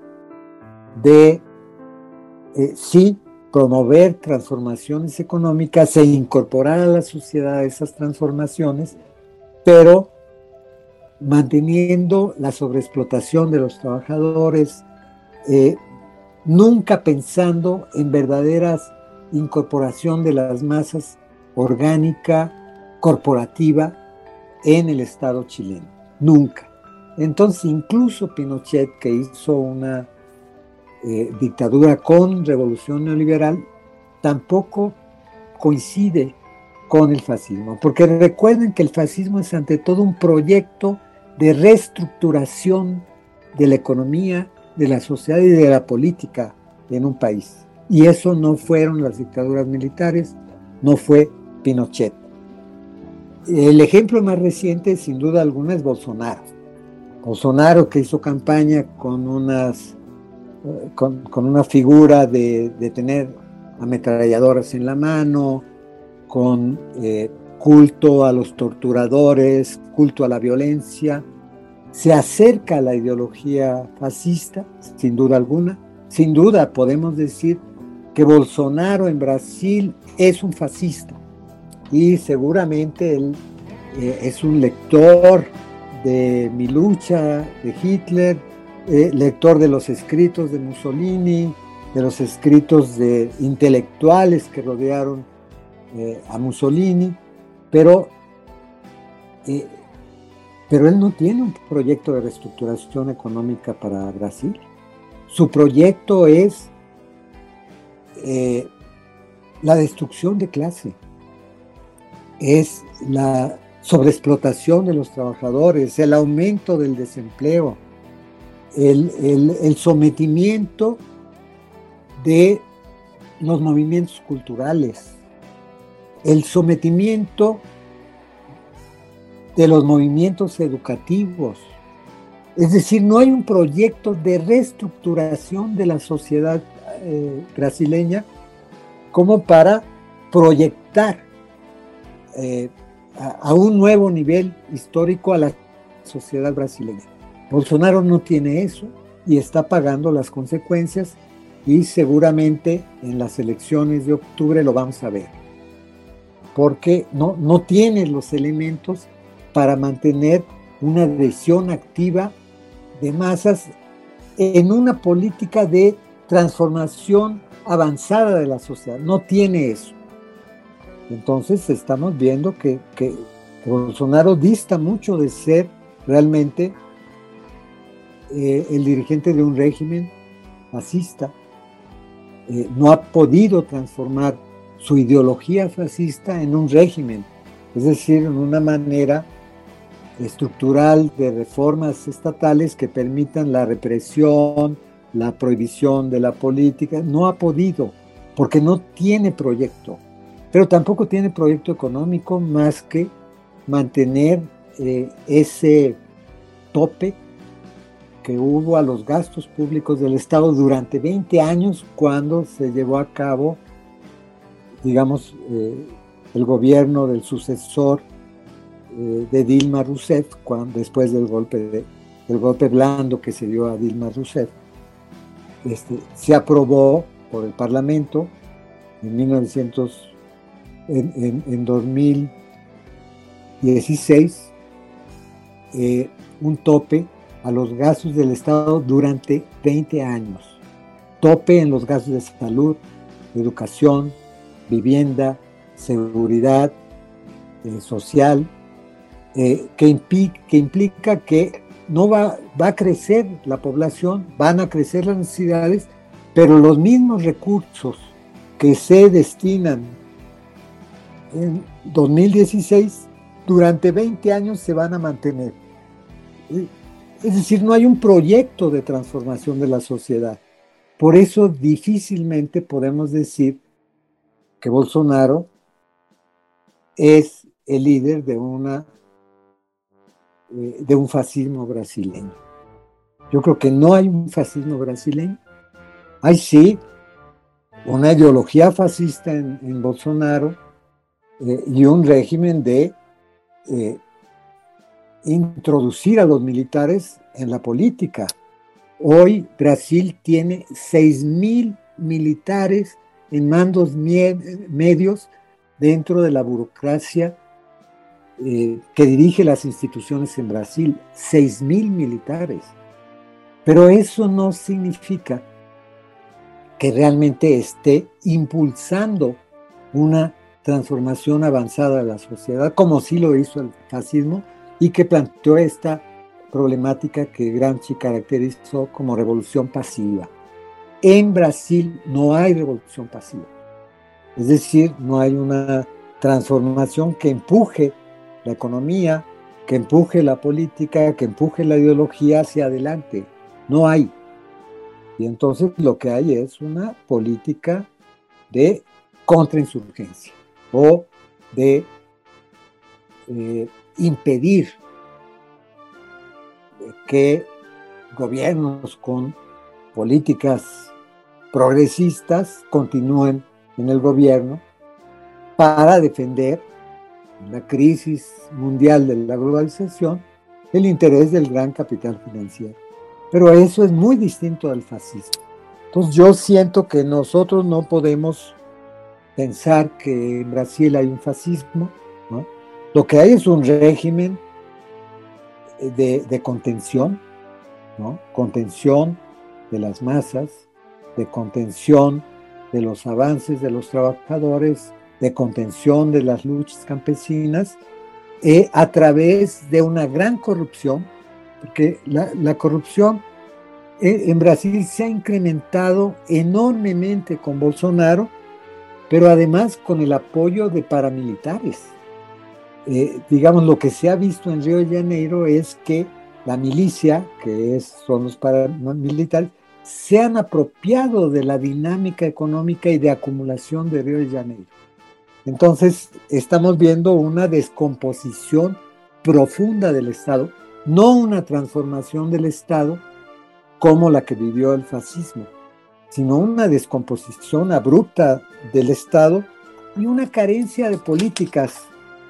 de eh, sí promover transformaciones económicas e incorporar a la sociedad esas transformaciones, pero manteniendo la sobreexplotación de los trabajadores, eh, nunca pensando en verdaderas incorporación de las masas orgánica, corporativa en el Estado chileno, nunca. Entonces incluso Pinochet, que hizo una eh, dictadura con revolución neoliberal, tampoco coincide con el fascismo, porque recuerden que el fascismo es ante todo un proyecto de reestructuración de la economía, de la sociedad y de la política en un país. Y eso no fueron las dictaduras militares, no fue Pinochet. El ejemplo más reciente, sin duda alguna, es Bolsonaro. Bolsonaro, que hizo campaña con, unas, con, con una figura de, de tener ametralladoras en la mano, con eh, culto a los torturadores, culto a la violencia, se acerca a la ideología fascista, sin duda alguna. Sin duda podemos decir que Bolsonaro en Brasil es un fascista y seguramente él eh, es un lector de Mi Lucha, de Hitler, eh, lector de los escritos de Mussolini, de los escritos de intelectuales que rodearon eh, a Mussolini, pero eh, Pero él no tiene un proyecto de reestructuración económica para Brasil. Su proyecto es eh, la destrucción de clase, es la sobreexplotación de los trabajadores, el aumento del desempleo, el, el, el sometimiento de los movimientos culturales, el sometimiento de los movimientos educativos. Es decir, no hay un proyecto de reestructuración de la sociedad eh, brasileña como para proyectar eh, a, a un nuevo nivel histórico a la sociedad brasileña. Bolsonaro no tiene eso y está pagando las consecuencias, y seguramente en las elecciones de octubre lo vamos a ver, porque no, no tiene los elementos para mantener una adhesión activa de masas en una política de transformación avanzada de la sociedad. No tiene eso. Entonces estamos viendo que, que Bolsonaro dista mucho de ser realmente eh, el dirigente de un régimen fascista. Eh, no ha podido transformar su ideología fascista en un régimen, es decir, en una manera estructural de reformas estatales que permitan la represión, la prohibición de la política. No ha podido, porque no tiene proyecto, pero tampoco tiene proyecto económico más que mantener eh, ese tope que hubo a los gastos públicos del Estado durante veinte años, cuando se llevó a cabo, digamos, eh, el gobierno del sucesor eh, de Dilma Rousseff, cuando, después del golpe, de, del golpe blando que se dio a Dilma Rousseff. Este, se aprobó por el Parlamento en, mil novecientos, en, en, en dos mil dieciséis eh, un tope a los gastos del Estado durante veinte años. Tope en los gastos de salud, educación, vivienda, seguridad eh, social, eh, que, implica, que implica que no va, va a crecer la población, van a crecer las necesidades, pero los mismos recursos que se destinan en dos mil dieciséis, durante veinte años se van a mantener. Es decir, no hay un proyecto de transformación de la sociedad. Por eso difícilmente podemos decir que Bolsonaro es el líder de, una, de un fascismo brasileño. Yo creo que no hay un fascismo brasileño. Hay sí una ideología fascista en, en Bolsonaro eh, y un régimen de eh, introducir a los militares en la política. Hoy Brasil tiene seis mil militares en mandos medios dentro de la burocracia eh, que dirige las instituciones en Brasil. seis mil militares. Pero eso no significa que realmente esté impulsando una transformación avanzada de la sociedad, como sí lo hizo el fascismo, y que planteó esta problemática que Gramsci caracterizó como revolución pasiva. En Brasil no hay revolución pasiva, es decir, no hay una transformación que empuje la economía, que empuje la política, que empuje la ideología hacia adelante. No hay. Y entonces lo que hay es una política de contrainsurgencia o de eh, impedir que gobiernos con políticas progresistas continúen en el gobierno para defender la crisis mundial de la globalización, el interés del gran capital financiero. Pero eso es muy distinto al fascismo. Entonces yo siento que nosotros no podemos pensar que en Brasil hay un fascismo, ¿no? Lo que hay es un régimen de, de contención, ¿no? Contención de las masas, de contención de los avances de los trabajadores, de contención de las luchas campesinas, eh, a través de una gran corrupción, porque la, la corrupción eh, en Brasil se ha incrementado enormemente con Bolsonaro, pero además con el apoyo de paramilitares. Eh, digamos, lo que se ha visto en Río de Janeiro es que la milicia, que es, son los paramilitares, se han apropiado de la dinámica económica y de acumulación de Río de Janeiro. Entonces, estamos viendo una descomposición profunda del Estado, no una transformación del Estado como la que vivió el fascismo, sino una descomposición abrupta del Estado y una carencia de políticas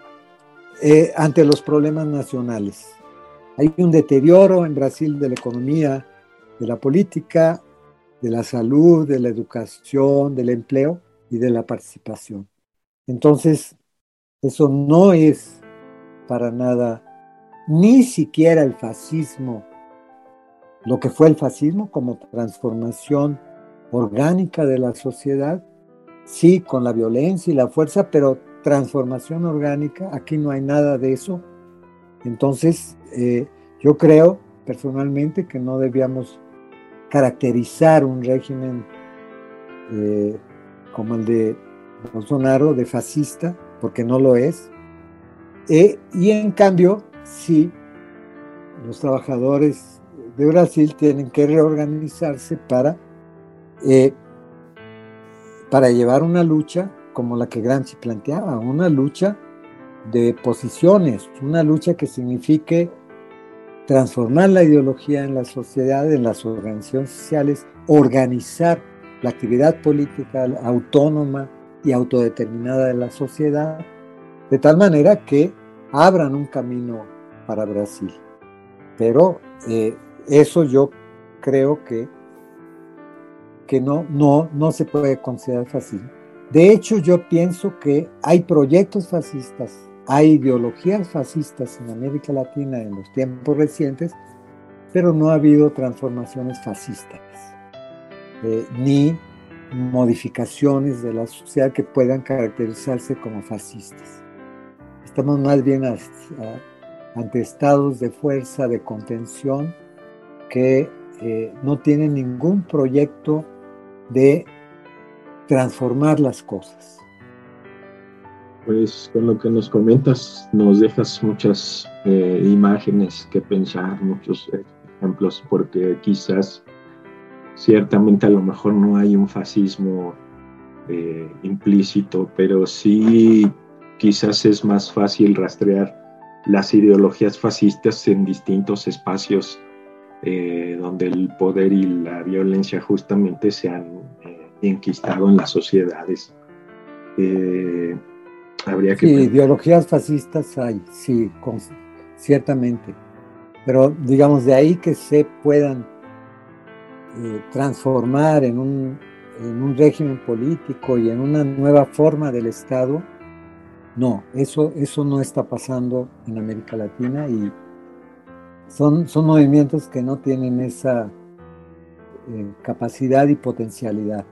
eh, ante los problemas nacionales. Hay un deterioro en Brasil de la economía, de la política, de la salud, de la educación, del empleo y de la participación. Entonces, eso no es para nada, ni siquiera el fascismo, lo que fue el fascismo como transformación orgánica de la sociedad, sí, con la violencia y la fuerza, pero transformación orgánica, aquí no hay nada de eso. Entonces, eh, yo creo personalmente que no debíamos caracterizar un régimen eh, como el de Bolsonaro de fascista, porque no lo es. Eh, y en cambio, sí, los trabajadores de Brasil tienen que reorganizarse para, eh, para llevar una lucha como la que Gramsci planteaba, una lucha de posiciones, una lucha que signifique transformar la ideología en la sociedad, en las organizaciones sociales, organizar la actividad política autónoma y autodeterminada de la sociedad, de tal manera que abran un camino para Brasil. Pero eh, eso yo creo que, que no, no, no se puede considerar fácil. De hecho, yo pienso que hay proyectos fascistas, hay ideologías fascistas en América Latina en los tiempos recientes, pero no ha habido transformaciones fascistas, eh, ni modificaciones de la sociedad que puedan caracterizarse como fascistas. Estamos más bien a, a, ante estados de fuerza, de contención, que eh, no tienen ningún proyecto de transformar las cosas. Pues con lo que nos comentas nos dejas muchas eh, imágenes que pensar, muchos ejemplos, porque quizás ciertamente a lo mejor no hay un fascismo eh, implícito, pero sí quizás es más fácil rastrear las ideologías fascistas en distintos espacios eh, donde el poder y la violencia justamente se han eh, enquistado en las sociedades. Eh, habría que sí, pensar. Ideologías fascistas hay, sí, con, ciertamente, pero digamos de ahí que se puedan eh, transformar en un, en un régimen político y en una nueva forma del Estado, no, eso, eso no está pasando en América Latina y son, son movimientos que no tienen esa eh, capacidad y potencialidad.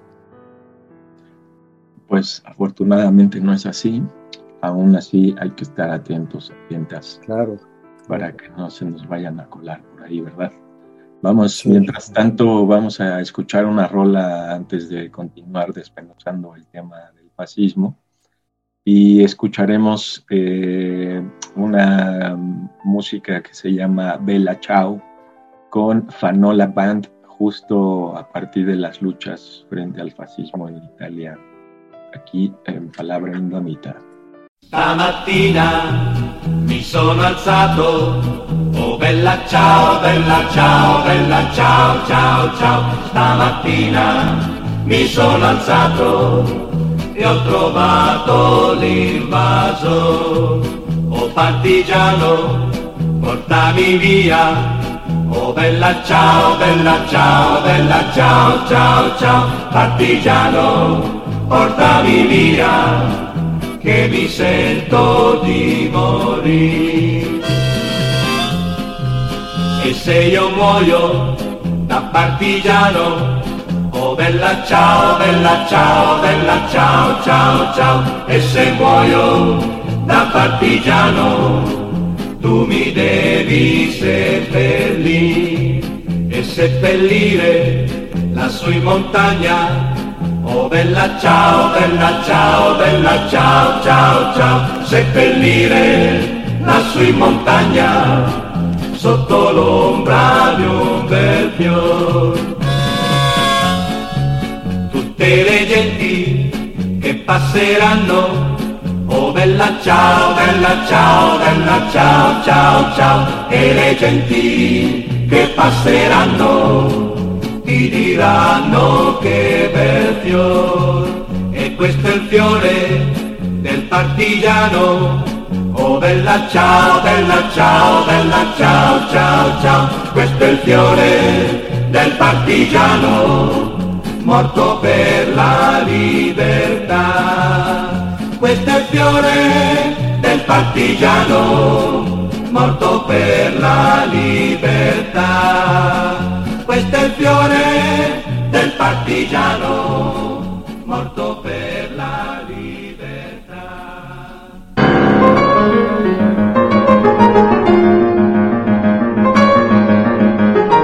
Pues afortunadamente no es así. Aún así hay que estar atentos, atentas, claro, para que no se nos vayan a colar por ahí, ¿verdad? Vamos, sí. Mientras tanto, vamos a escuchar una rola antes de continuar desmenuzando el tema del fascismo. Y escucharemos eh, una música que se llama Bella Ciao con Fanola Band, justo a partir de las luchas frente al fascismo en Italia, aquí en Palabra Indomita. Stamattina mi sono alzato, oh bella ciao, bella ciao, bella ciao, ciao, ciao. Stamattina mi sono alzato e ho trovato l'invaso, oh partigiano, portami via, oh bella ciao, bella ciao, bella ciao, ciao, ciao. Partigiano, portami via, che mi sento di morire. E se io muoio da partigiano, oh bella ciao, bella ciao, bella ciao, ciao, ciao. E se muoio da partigiano, tu mi devi seppellire e seppellire lassù in montagna. Oh bella ciao, bella ciao, bella ciao, ciao, ciao. Seppellire lassù in montagna, sotto l'ombra di un bel fior. Tutte le genti che passeranno, oh bella ciao, bella ciao, bella ciao, ciao, ciao. E le genti che passeranno ti diranno che bel fior, e questo è il fiore del partigiano. Oh bella ciao, bella ciao, bella ciao, ciao, ciao. Questo è il fiore del partigiano, morto per la libertà. Questo è il fiore del partigiano, morto per la libertà. Questo è il fiore del partigiano, morto per la libertà.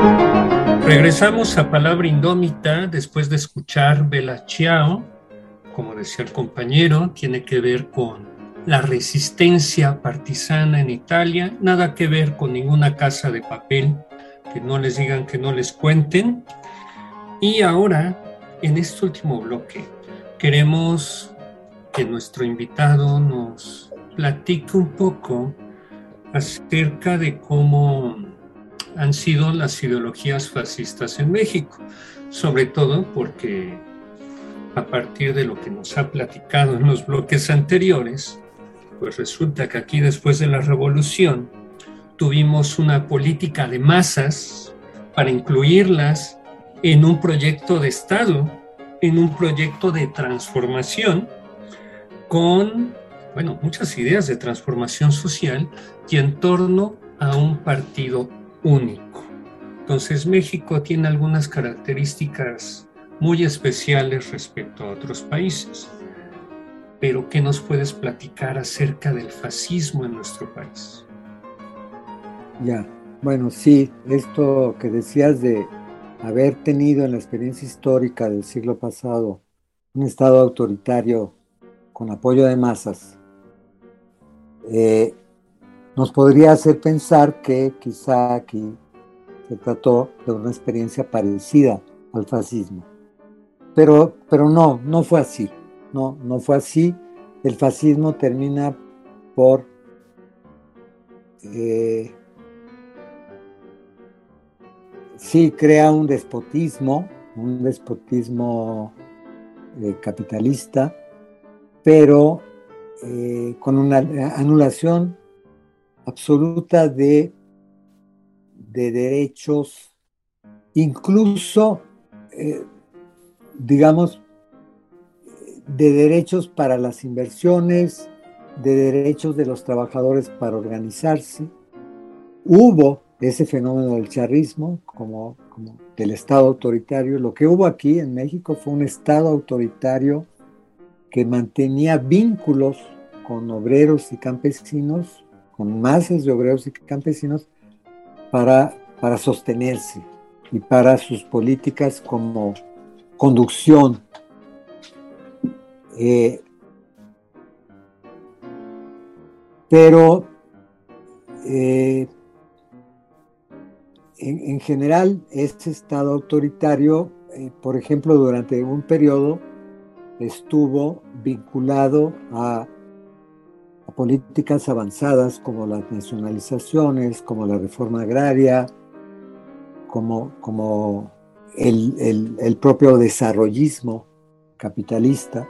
Regresamos a Palabra Indómita después de escuchar Bella Ciao como decía el compañero, tiene que ver con la resistencia partisana en Italia, nada que ver con ninguna casa de papel, que no les digan, que no les cuenten. Y ahora, en este último bloque, queremos que nuestro invitado nos platique un poco acerca de cómo han sido las ideologías fascistas en México, sobre todo porque a partir de lo que nos ha platicado en los bloques anteriores, pues resulta que aquí después de la revolución tuvimos una política de masas para incluirlas en un proyecto de Estado, en un proyecto de transformación con, bueno, muchas ideas de transformación social y en torno a un partido único. Entonces México tiene algunas características muy especiales respecto a otros países. Pero ¿qué nos puedes platicar acerca del fascismo en nuestro país? Ya, bueno, sí, esto que decías de haber tenido en la experiencia histórica del siglo pasado un Estado autoritario con apoyo de masas, eh, nos podría hacer pensar que quizá aquí se trató de una experiencia parecida al fascismo. Pero, pero no, no fue así. No, no fue así. El fascismo termina por eh, sí crea un despotismo, un despotismo eh, capitalista, pero eh, con una anulación absoluta de, de derechos, incluso, eh, digamos, de derechos para las inversiones, de derechos de los trabajadores para organizarse. Hubo ese fenómeno del charrismo, como, como del Estado autoritario. Lo que hubo aquí en México fue un Estado autoritario que mantenía vínculos con obreros y campesinos, con masas de obreros y campesinos, para, para sostenerse y para sus políticas como conducción. Eh, pero eh, en, en general este Estado autoritario, eh, por ejemplo, durante un periodo estuvo vinculado a, a políticas avanzadas como las nacionalizaciones, como la reforma agraria, como, como el, el, el propio desarrollismo capitalista.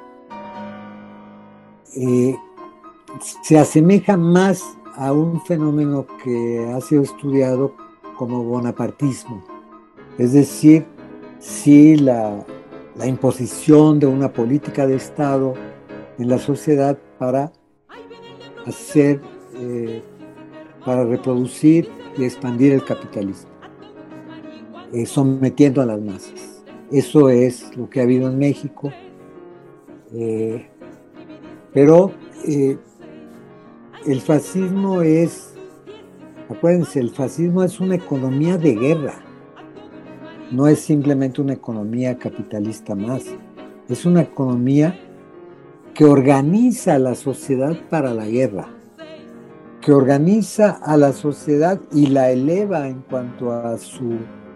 Eh, se asemeja más a un fenómeno que ha sido estudiado como bonapartismo, es decir, si la, la imposición de una política de Estado en la sociedad para hacer, eh, para reproducir y expandir el capitalismo, eh, sometiendo a las masas. Eso es lo que ha habido en México. Eh, Pero eh, el fascismo es, acuérdense, el fascismo es una economía de guerra. No es simplemente una economía capitalista más. Es una economía que organiza a la sociedad para la guerra, que organiza a la sociedad y la eleva en cuanto a su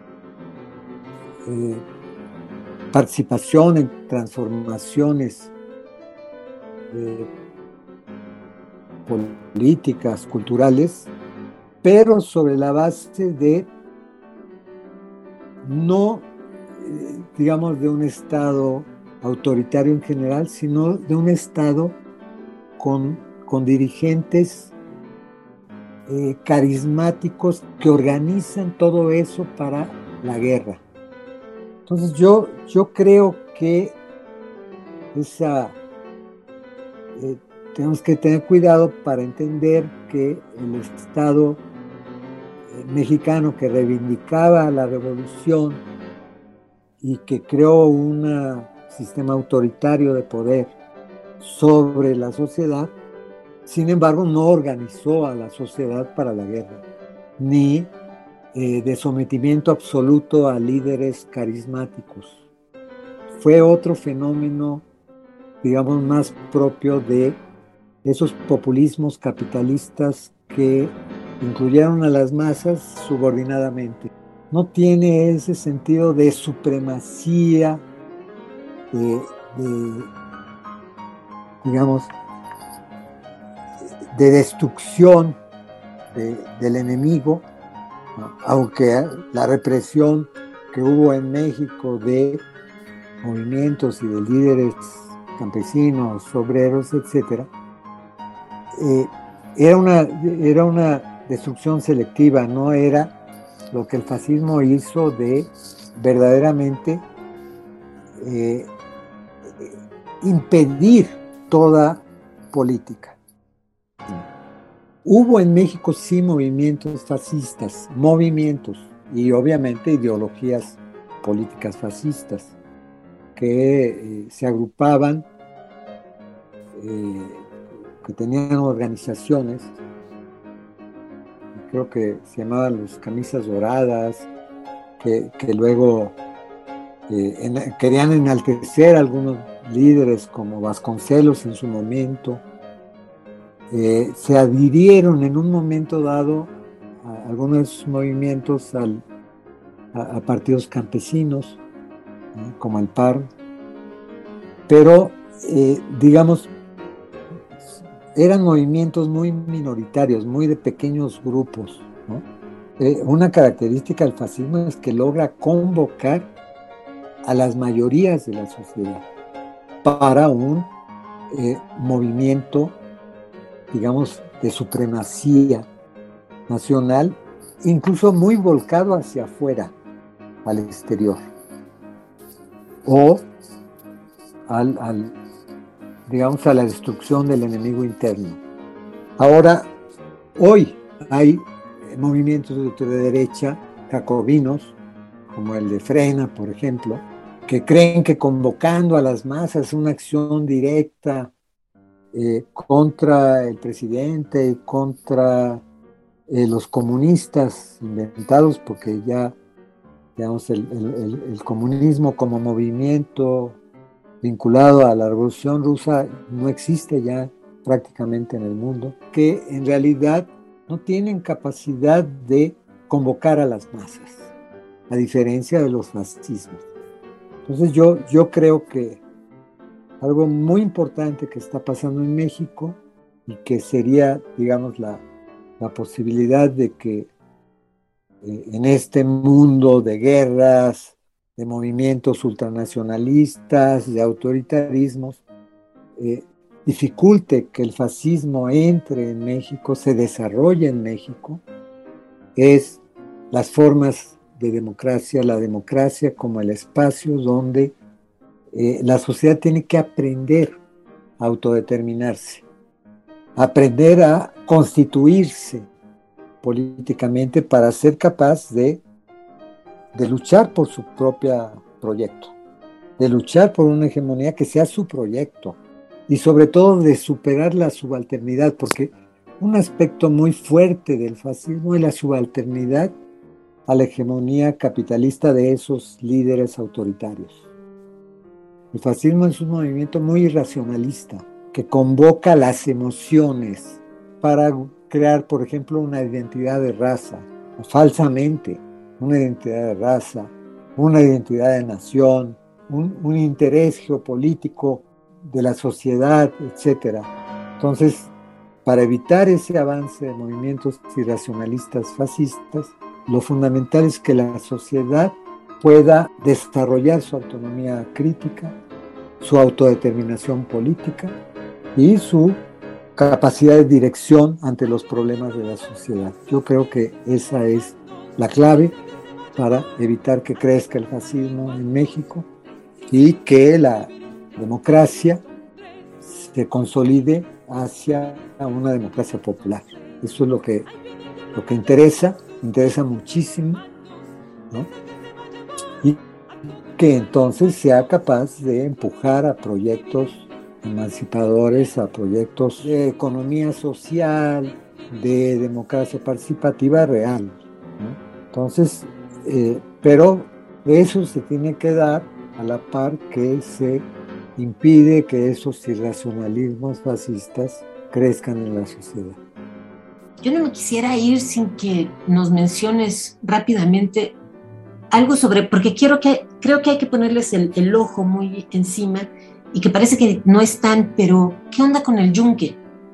eh, participación en transformaciones Eh, políticas, culturales, pero sobre la base de no, eh, digamos, de un Estado autoritario en general, sino de un Estado con, con dirigentes eh, carismáticos que organizan todo eso para la guerra. Entonces yo, yo creo que esa Eh, tenemos que tener cuidado para entender que el Estado eh, mexicano que reivindicaba la revolución y que creó un sistema autoritario de poder sobre la sociedad, sin embargo no organizó a la sociedad para la guerra, ni eh, de sometimiento absoluto a líderes carismáticos. Fue otro fenómeno digamos, más propio de esos populismos capitalistas que incluyeron a las masas subordinadamente. No tiene ese sentido de supremacía, de, de digamos, de destrucción de, del enemigo, ¿no? Aunque la represión que hubo en México de movimientos y de líderes campesinos, obreros, etcétera, eh, era una, era una destrucción selectiva, no era lo que el fascismo hizo de verdaderamente eh, impedir toda política. Hubo en México sí movimientos fascistas, movimientos y obviamente ideologías políticas fascistas que eh, se agrupaban, eh, que tenían organizaciones, creo que se llamaban los Camisas Doradas, que, que luego eh, en, querían enaltecer a algunos líderes como Vasconcelos en su momento. Eh, se adhirieron en un momento dado a algunos de sus movimientos al, a, a partidos campesinos, ¿eh? Como el P A R, pero eh, digamos eran movimientos muy minoritarios, muy de pequeños grupos, ¿no? Eh, una característica del fascismo es que logra convocar a las mayorías de la sociedad para un eh, movimiento, digamos, de supremacía nacional, incluso muy volcado hacia afuera, al exterior, o al, al, digamos, a la destrucción del enemigo interno. Ahora, hoy hay movimientos de ultraderecha jacobinos, como el de Frena, por ejemplo, que creen que convocando a las masas una acción directa Eh, contra el presidente y contra eh, los comunistas inventados, porque ya, digamos, el, el, el comunismo como movimiento vinculado a la Revolución Rusa no existe ya prácticamente en el mundo, que en realidad no tienen capacidad de convocar a las masas, a diferencia de los fascismos. Entonces yo, yo creo que algo muy importante que está pasando en México y que sería, digamos, la, la posibilidad de que eh, en este mundo de guerras, de movimientos ultranacionalistas, de autoritarismos, eh, dificulte que el fascismo entre en México, se desarrolle en México, es las formas de democracia, la democracia como el espacio donde Eh, la sociedad tiene que aprender a autodeterminarse, aprender a constituirse políticamente para ser capaz de, de luchar por su propio proyecto, de luchar por una hegemonía que sea su proyecto y sobre todo de superar la subalternidad, porque un aspecto muy fuerte del fascismo es la subalternidad a la hegemonía capitalista de esos líderes autoritarios. El fascismo es un movimiento muy irracionalista que convoca las emociones para crear, por ejemplo, una identidad de raza, o falsamente una identidad de raza, una identidad de nación, un, un interés geopolítico de la sociedad, etcétera. Entonces, para evitar ese avance de movimientos irracionalistas fascistas, lo fundamental es que la sociedad pueda desarrollar su autonomía crítica, su autodeterminación política y su capacidad de dirección ante los problemas de la sociedad. Yo creo que esa es la clave para evitar que crezca el fascismo en México y que la democracia se consolide hacia una democracia popular. Eso es lo que, lo que interesa, interesa muchísimo, ¿no? Y que entonces sea capaz de empujar a proyectos emancipadores, a proyectos de economía social, de democracia participativa real, ¿no? Entonces, eh, pero eso se tiene que dar a la par que se impide que esos irracionalismos fascistas crezcan en la sociedad. Yo no me quisiera ir sin que nos menciones rápidamente algo sobre, porque quiero que, creo que hay que ponerles el, el ojo muy encima y que parece que no están, pero ¿qué onda con el Yunque?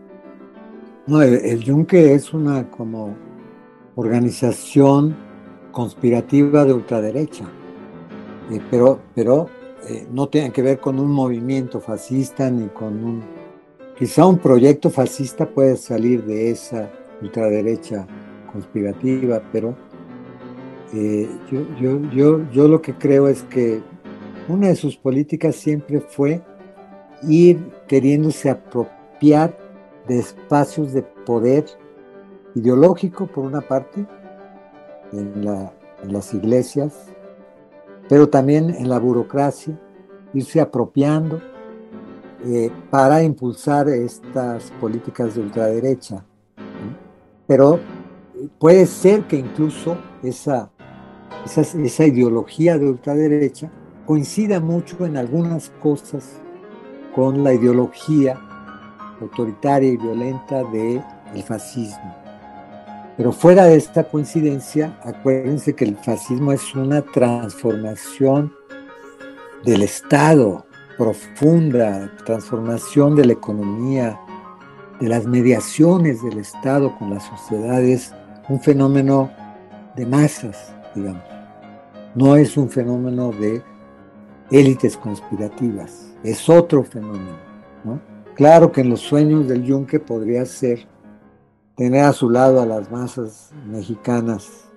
No, el, el Yunque es una como organización conspirativa de ultraderecha, eh, pero, pero eh, no tiene que ver con un movimiento fascista ni con un... Quizá un proyecto fascista puede salir de esa ultraderecha conspirativa, pero eh, yo, yo, yo, yo lo que creo es que una de sus políticas siempre fue ir queriéndose apropiar de espacios de poder ideológico, por una parte, en, la, en las iglesias, pero también en la burocracia, irse apropiando eh, para impulsar estas políticas de ultraderecha. ¿no? Pero puede ser que incluso esa, esa, esa ideología de ultraderecha coincida mucho en algunas cosas con la ideología autoritaria y violenta del fascismo. Pero fuera de esta coincidencia, acuérdense que el fascismo es una transformación del Estado, profunda, transformación de la economía, de las mediaciones del Estado con las sociedades, un fenómeno de masas, digamos. No es un fenómeno de élites conspirativas, es otro fenómeno, ¿no? Claro que en los sueños del Yunque podría ser tener a su lado a las masas mexicanas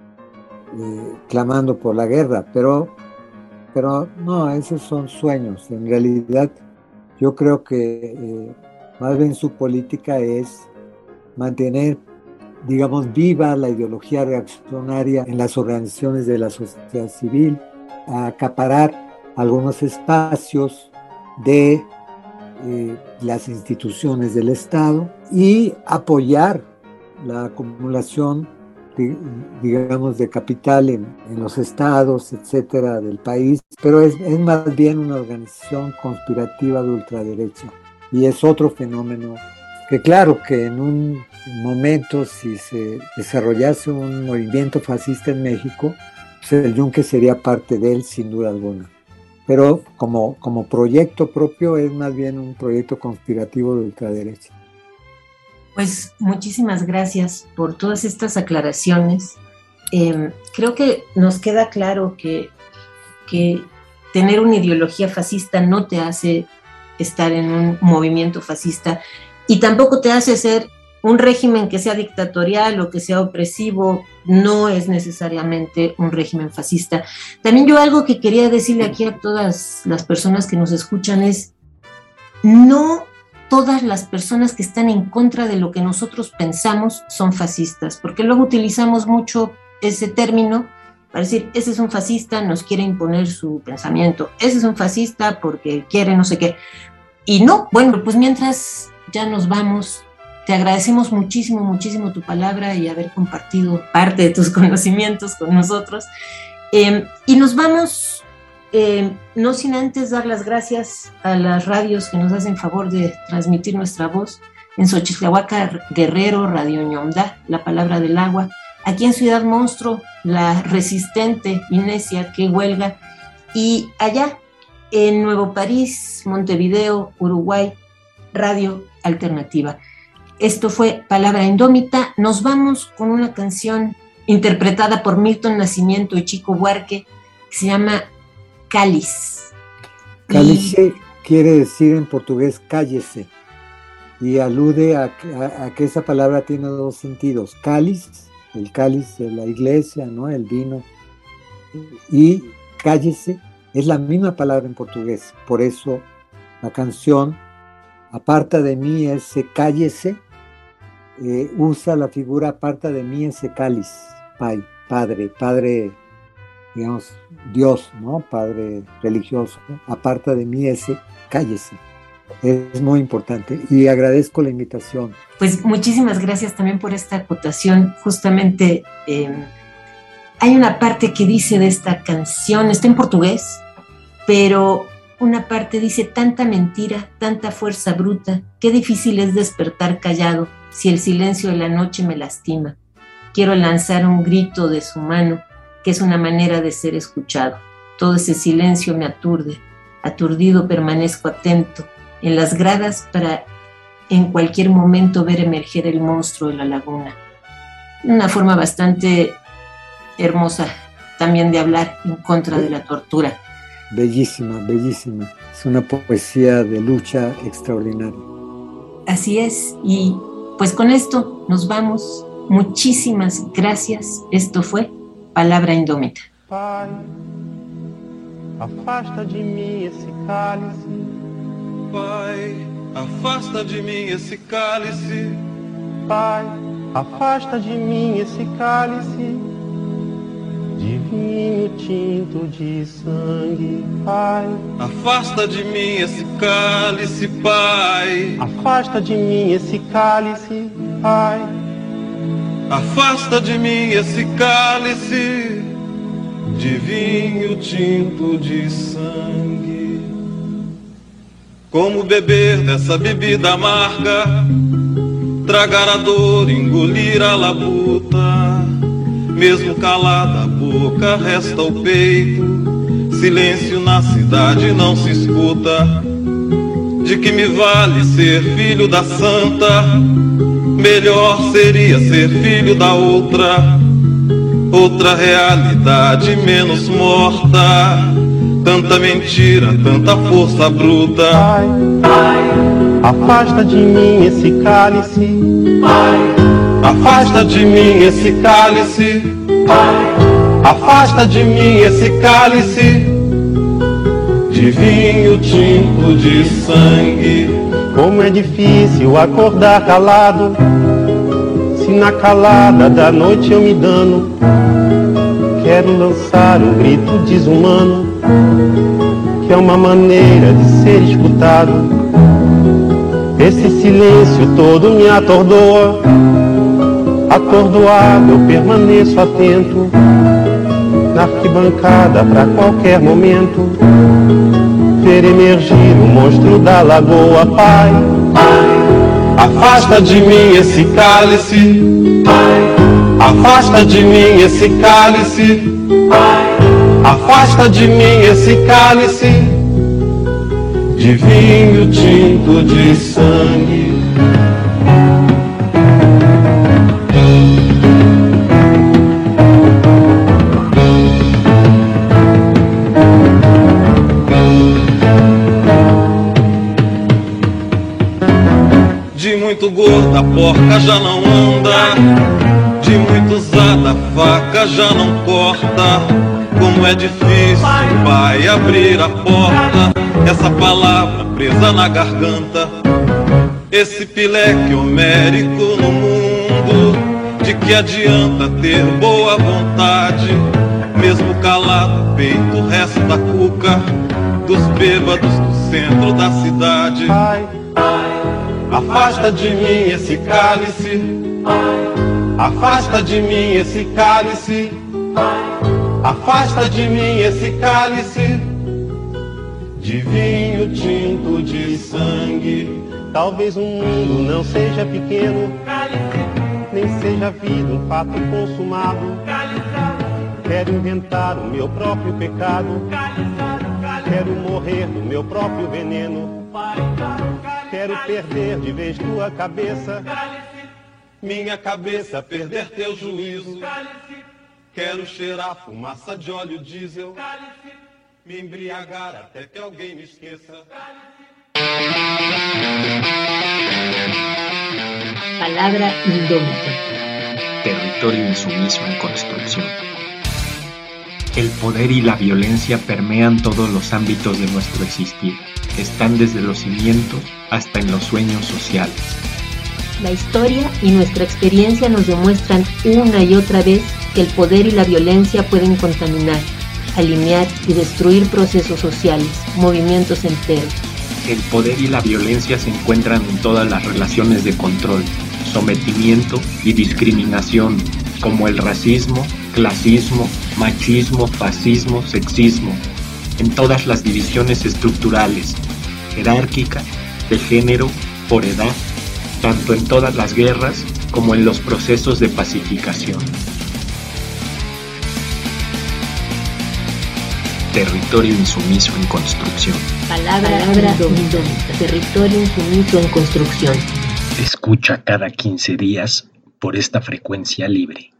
eh, clamando por la guerra, pero, pero no, esos son sueños. En realidad, yo creo que eh, más bien su política es mantener, digamos, viva la ideología reaccionaria en las organizaciones de la sociedad civil, acaparar algunos espacios de Eh, las instituciones del Estado y apoyar la acumulación, de, digamos, de capital en, en los estados, etcétera, del país, pero es, es más bien una organización conspirativa de ultraderecha y es otro fenómeno que, claro, que en un momento, si se desarrollase un movimiento fascista en México, pues el Yunque sería parte de él sin duda alguna. Pero como, como proyecto propio es más bien un proyecto conspirativo de ultraderecha. Pues muchísimas gracias por todas estas aclaraciones. Eh, creo que nos queda claro que, que tener una ideología fascista no te hace estar en un movimiento fascista y tampoco te hace ser un régimen que sea dictatorial o que sea opresivo, no es necesariamente un régimen fascista. También yo algo que quería decirle aquí a todas las personas que nos escuchan es, no todas las personas que están en contra de lo que nosotros pensamos son fascistas, porque luego utilizamos mucho ese término para decir, ese es un fascista, nos quiere imponer su pensamiento, ese es un fascista porque quiere no sé qué. Y no, bueno, pues mientras ya nos vamos, te agradecemos muchísimo, muchísimo tu palabra y haber compartido parte de tus conocimientos con nosotros. Eh, y nos vamos, eh, no sin antes dar las gracias a las radios que nos hacen favor de transmitir nuestra voz. En Xochitlahuaca, Guerrero, Radio Ñomdá, La Palabra del Agua. Aquí en Ciudad Monstruo, la resistente Inesia, que huelga. Y allá, en Nuevo París, Montevideo, Uruguay, Radio Alternativa. Esto fue Palabra Indómita. Nos vamos con una canción interpretada por Milton Nascimento y Chico Buarque que se llama Cáliz. Cáliz y... quiere decir en portugués cállese y alude a, a, a que esa palabra tiene dos sentidos. Cáliz, el cáliz de la iglesia, ¿no? El vino, y cállese es la misma palabra en portugués. Por eso la canción Aparta de mí ese cállese, eh, usa la figura aparta de mí ese cáliz, pai, padre, padre, digamos, Dios, ¿no? Padre religioso, ¿no? Aparta de mí ese cállese. Es muy importante y agradezco la invitación. Pues muchísimas gracias también por esta acotación. Justamente eh, hay una parte que dice de esta canción, está en portugués, pero una parte dice: tanta mentira, tanta fuerza bruta, qué difícil es despertar callado si el silencio de la noche me lastima. Quiero lanzar un grito de su mano, que es una manera de ser escuchado. Todo ese silencio me aturde. Aturdido permanezco atento en las gradas para en cualquier momento ver emerger el monstruo de la laguna. Una forma bastante hermosa también de hablar en contra de la tortura. Bellísima, bellísima. Es una poesía de lucha extraordinaria. Así es, y pues con esto nos vamos. Muchísimas gracias. Esto fue Palabra Indómita. Pai, afasta de mim esse cálice. Pai, afasta de mim esse cálice. Pai, afasta de mim esse cálice de vinho tinto de sangue. Pai, afasta de mim esse cálice, Pai. Afasta de mim esse cálice, Pai. Afasta de mim esse cálice de vinho tinto de sangue. Como beber dessa bebida amarga, tragar a dor, engolir a labuta. Mesmo calada a boca, resta o peito. Silêncio na cidade não se escuta. De que me vale ser filho da santa? Melhor seria ser filho da outra, outra realidade menos morta. Tanta mentira, tanta força bruta. Pai, Pai, afasta de mim esse cálice. Pai, afasta de mim esse cálice. Pai, afasta de mim esse cálice de vinho tinto de sangue. Como é difícil acordar calado, se na calada da noite eu me dano. Quero lançar um grito desumano, que é uma maneira de ser escutado. Esse silêncio todo me atordoa. Atordoado eu permaneço atento, na arquibancada pra qualquer momento ver emergir o monstro da lagoa. Pai, Pai, afasta de mim esse cálice. Pai, afasta de mim esse cálice. Pai, afasta de mim esse cálice de vinho tinto de sangue. De muito gorda a porca já não anda, de muito usada a faca já não corta. Como é difícil, Pai, abrir a porta, essa palavra presa na garganta. Esse pileque homérico no mundo, de que adianta ter boa vontade? Mesmo calado o peito resta cuca dos bêbados do centro da cidade. Pai, afasta de mim esse cálice. Afasta de mim esse cálice. Afasta de mim esse cálice de vinho tinto de sangue. Talvez o mundo não seja pequeno, nem seja a vida um fato consumado. Quero inventar o meu próprio pecado, quero morrer no meu próprio veneno. Quero perder de vez tua cabeça, minha cabeça perder teu juízo. Quero cheirar fumaça de óleo diesel, me embriagar até que alguém me esqueça. Palabra indómita. Territorio insumiso en construcción. El poder y la violencia permean todos los ámbitos de nuestro existir. Están desde los cimientos hasta en los sueños sociales. La historia y nuestra experiencia nos demuestran una y otra vez que el poder y la violencia pueden contaminar, alinear y destruir procesos sociales, movimientos enteros. El poder y la violencia se encuentran en todas las relaciones de control, sometimiento y discriminación, como el racismo, clasismo, machismo, fascismo, sexismo. en todas las divisiones estructurales, jerárquica, de género, por edad, tanto en todas las guerras como en los procesos de pacificación. Territorio insumiso en construcción. Palabra, Palabra indómita. Territorio insumiso en construcción. Escucha cada quince días por esta frecuencia libre.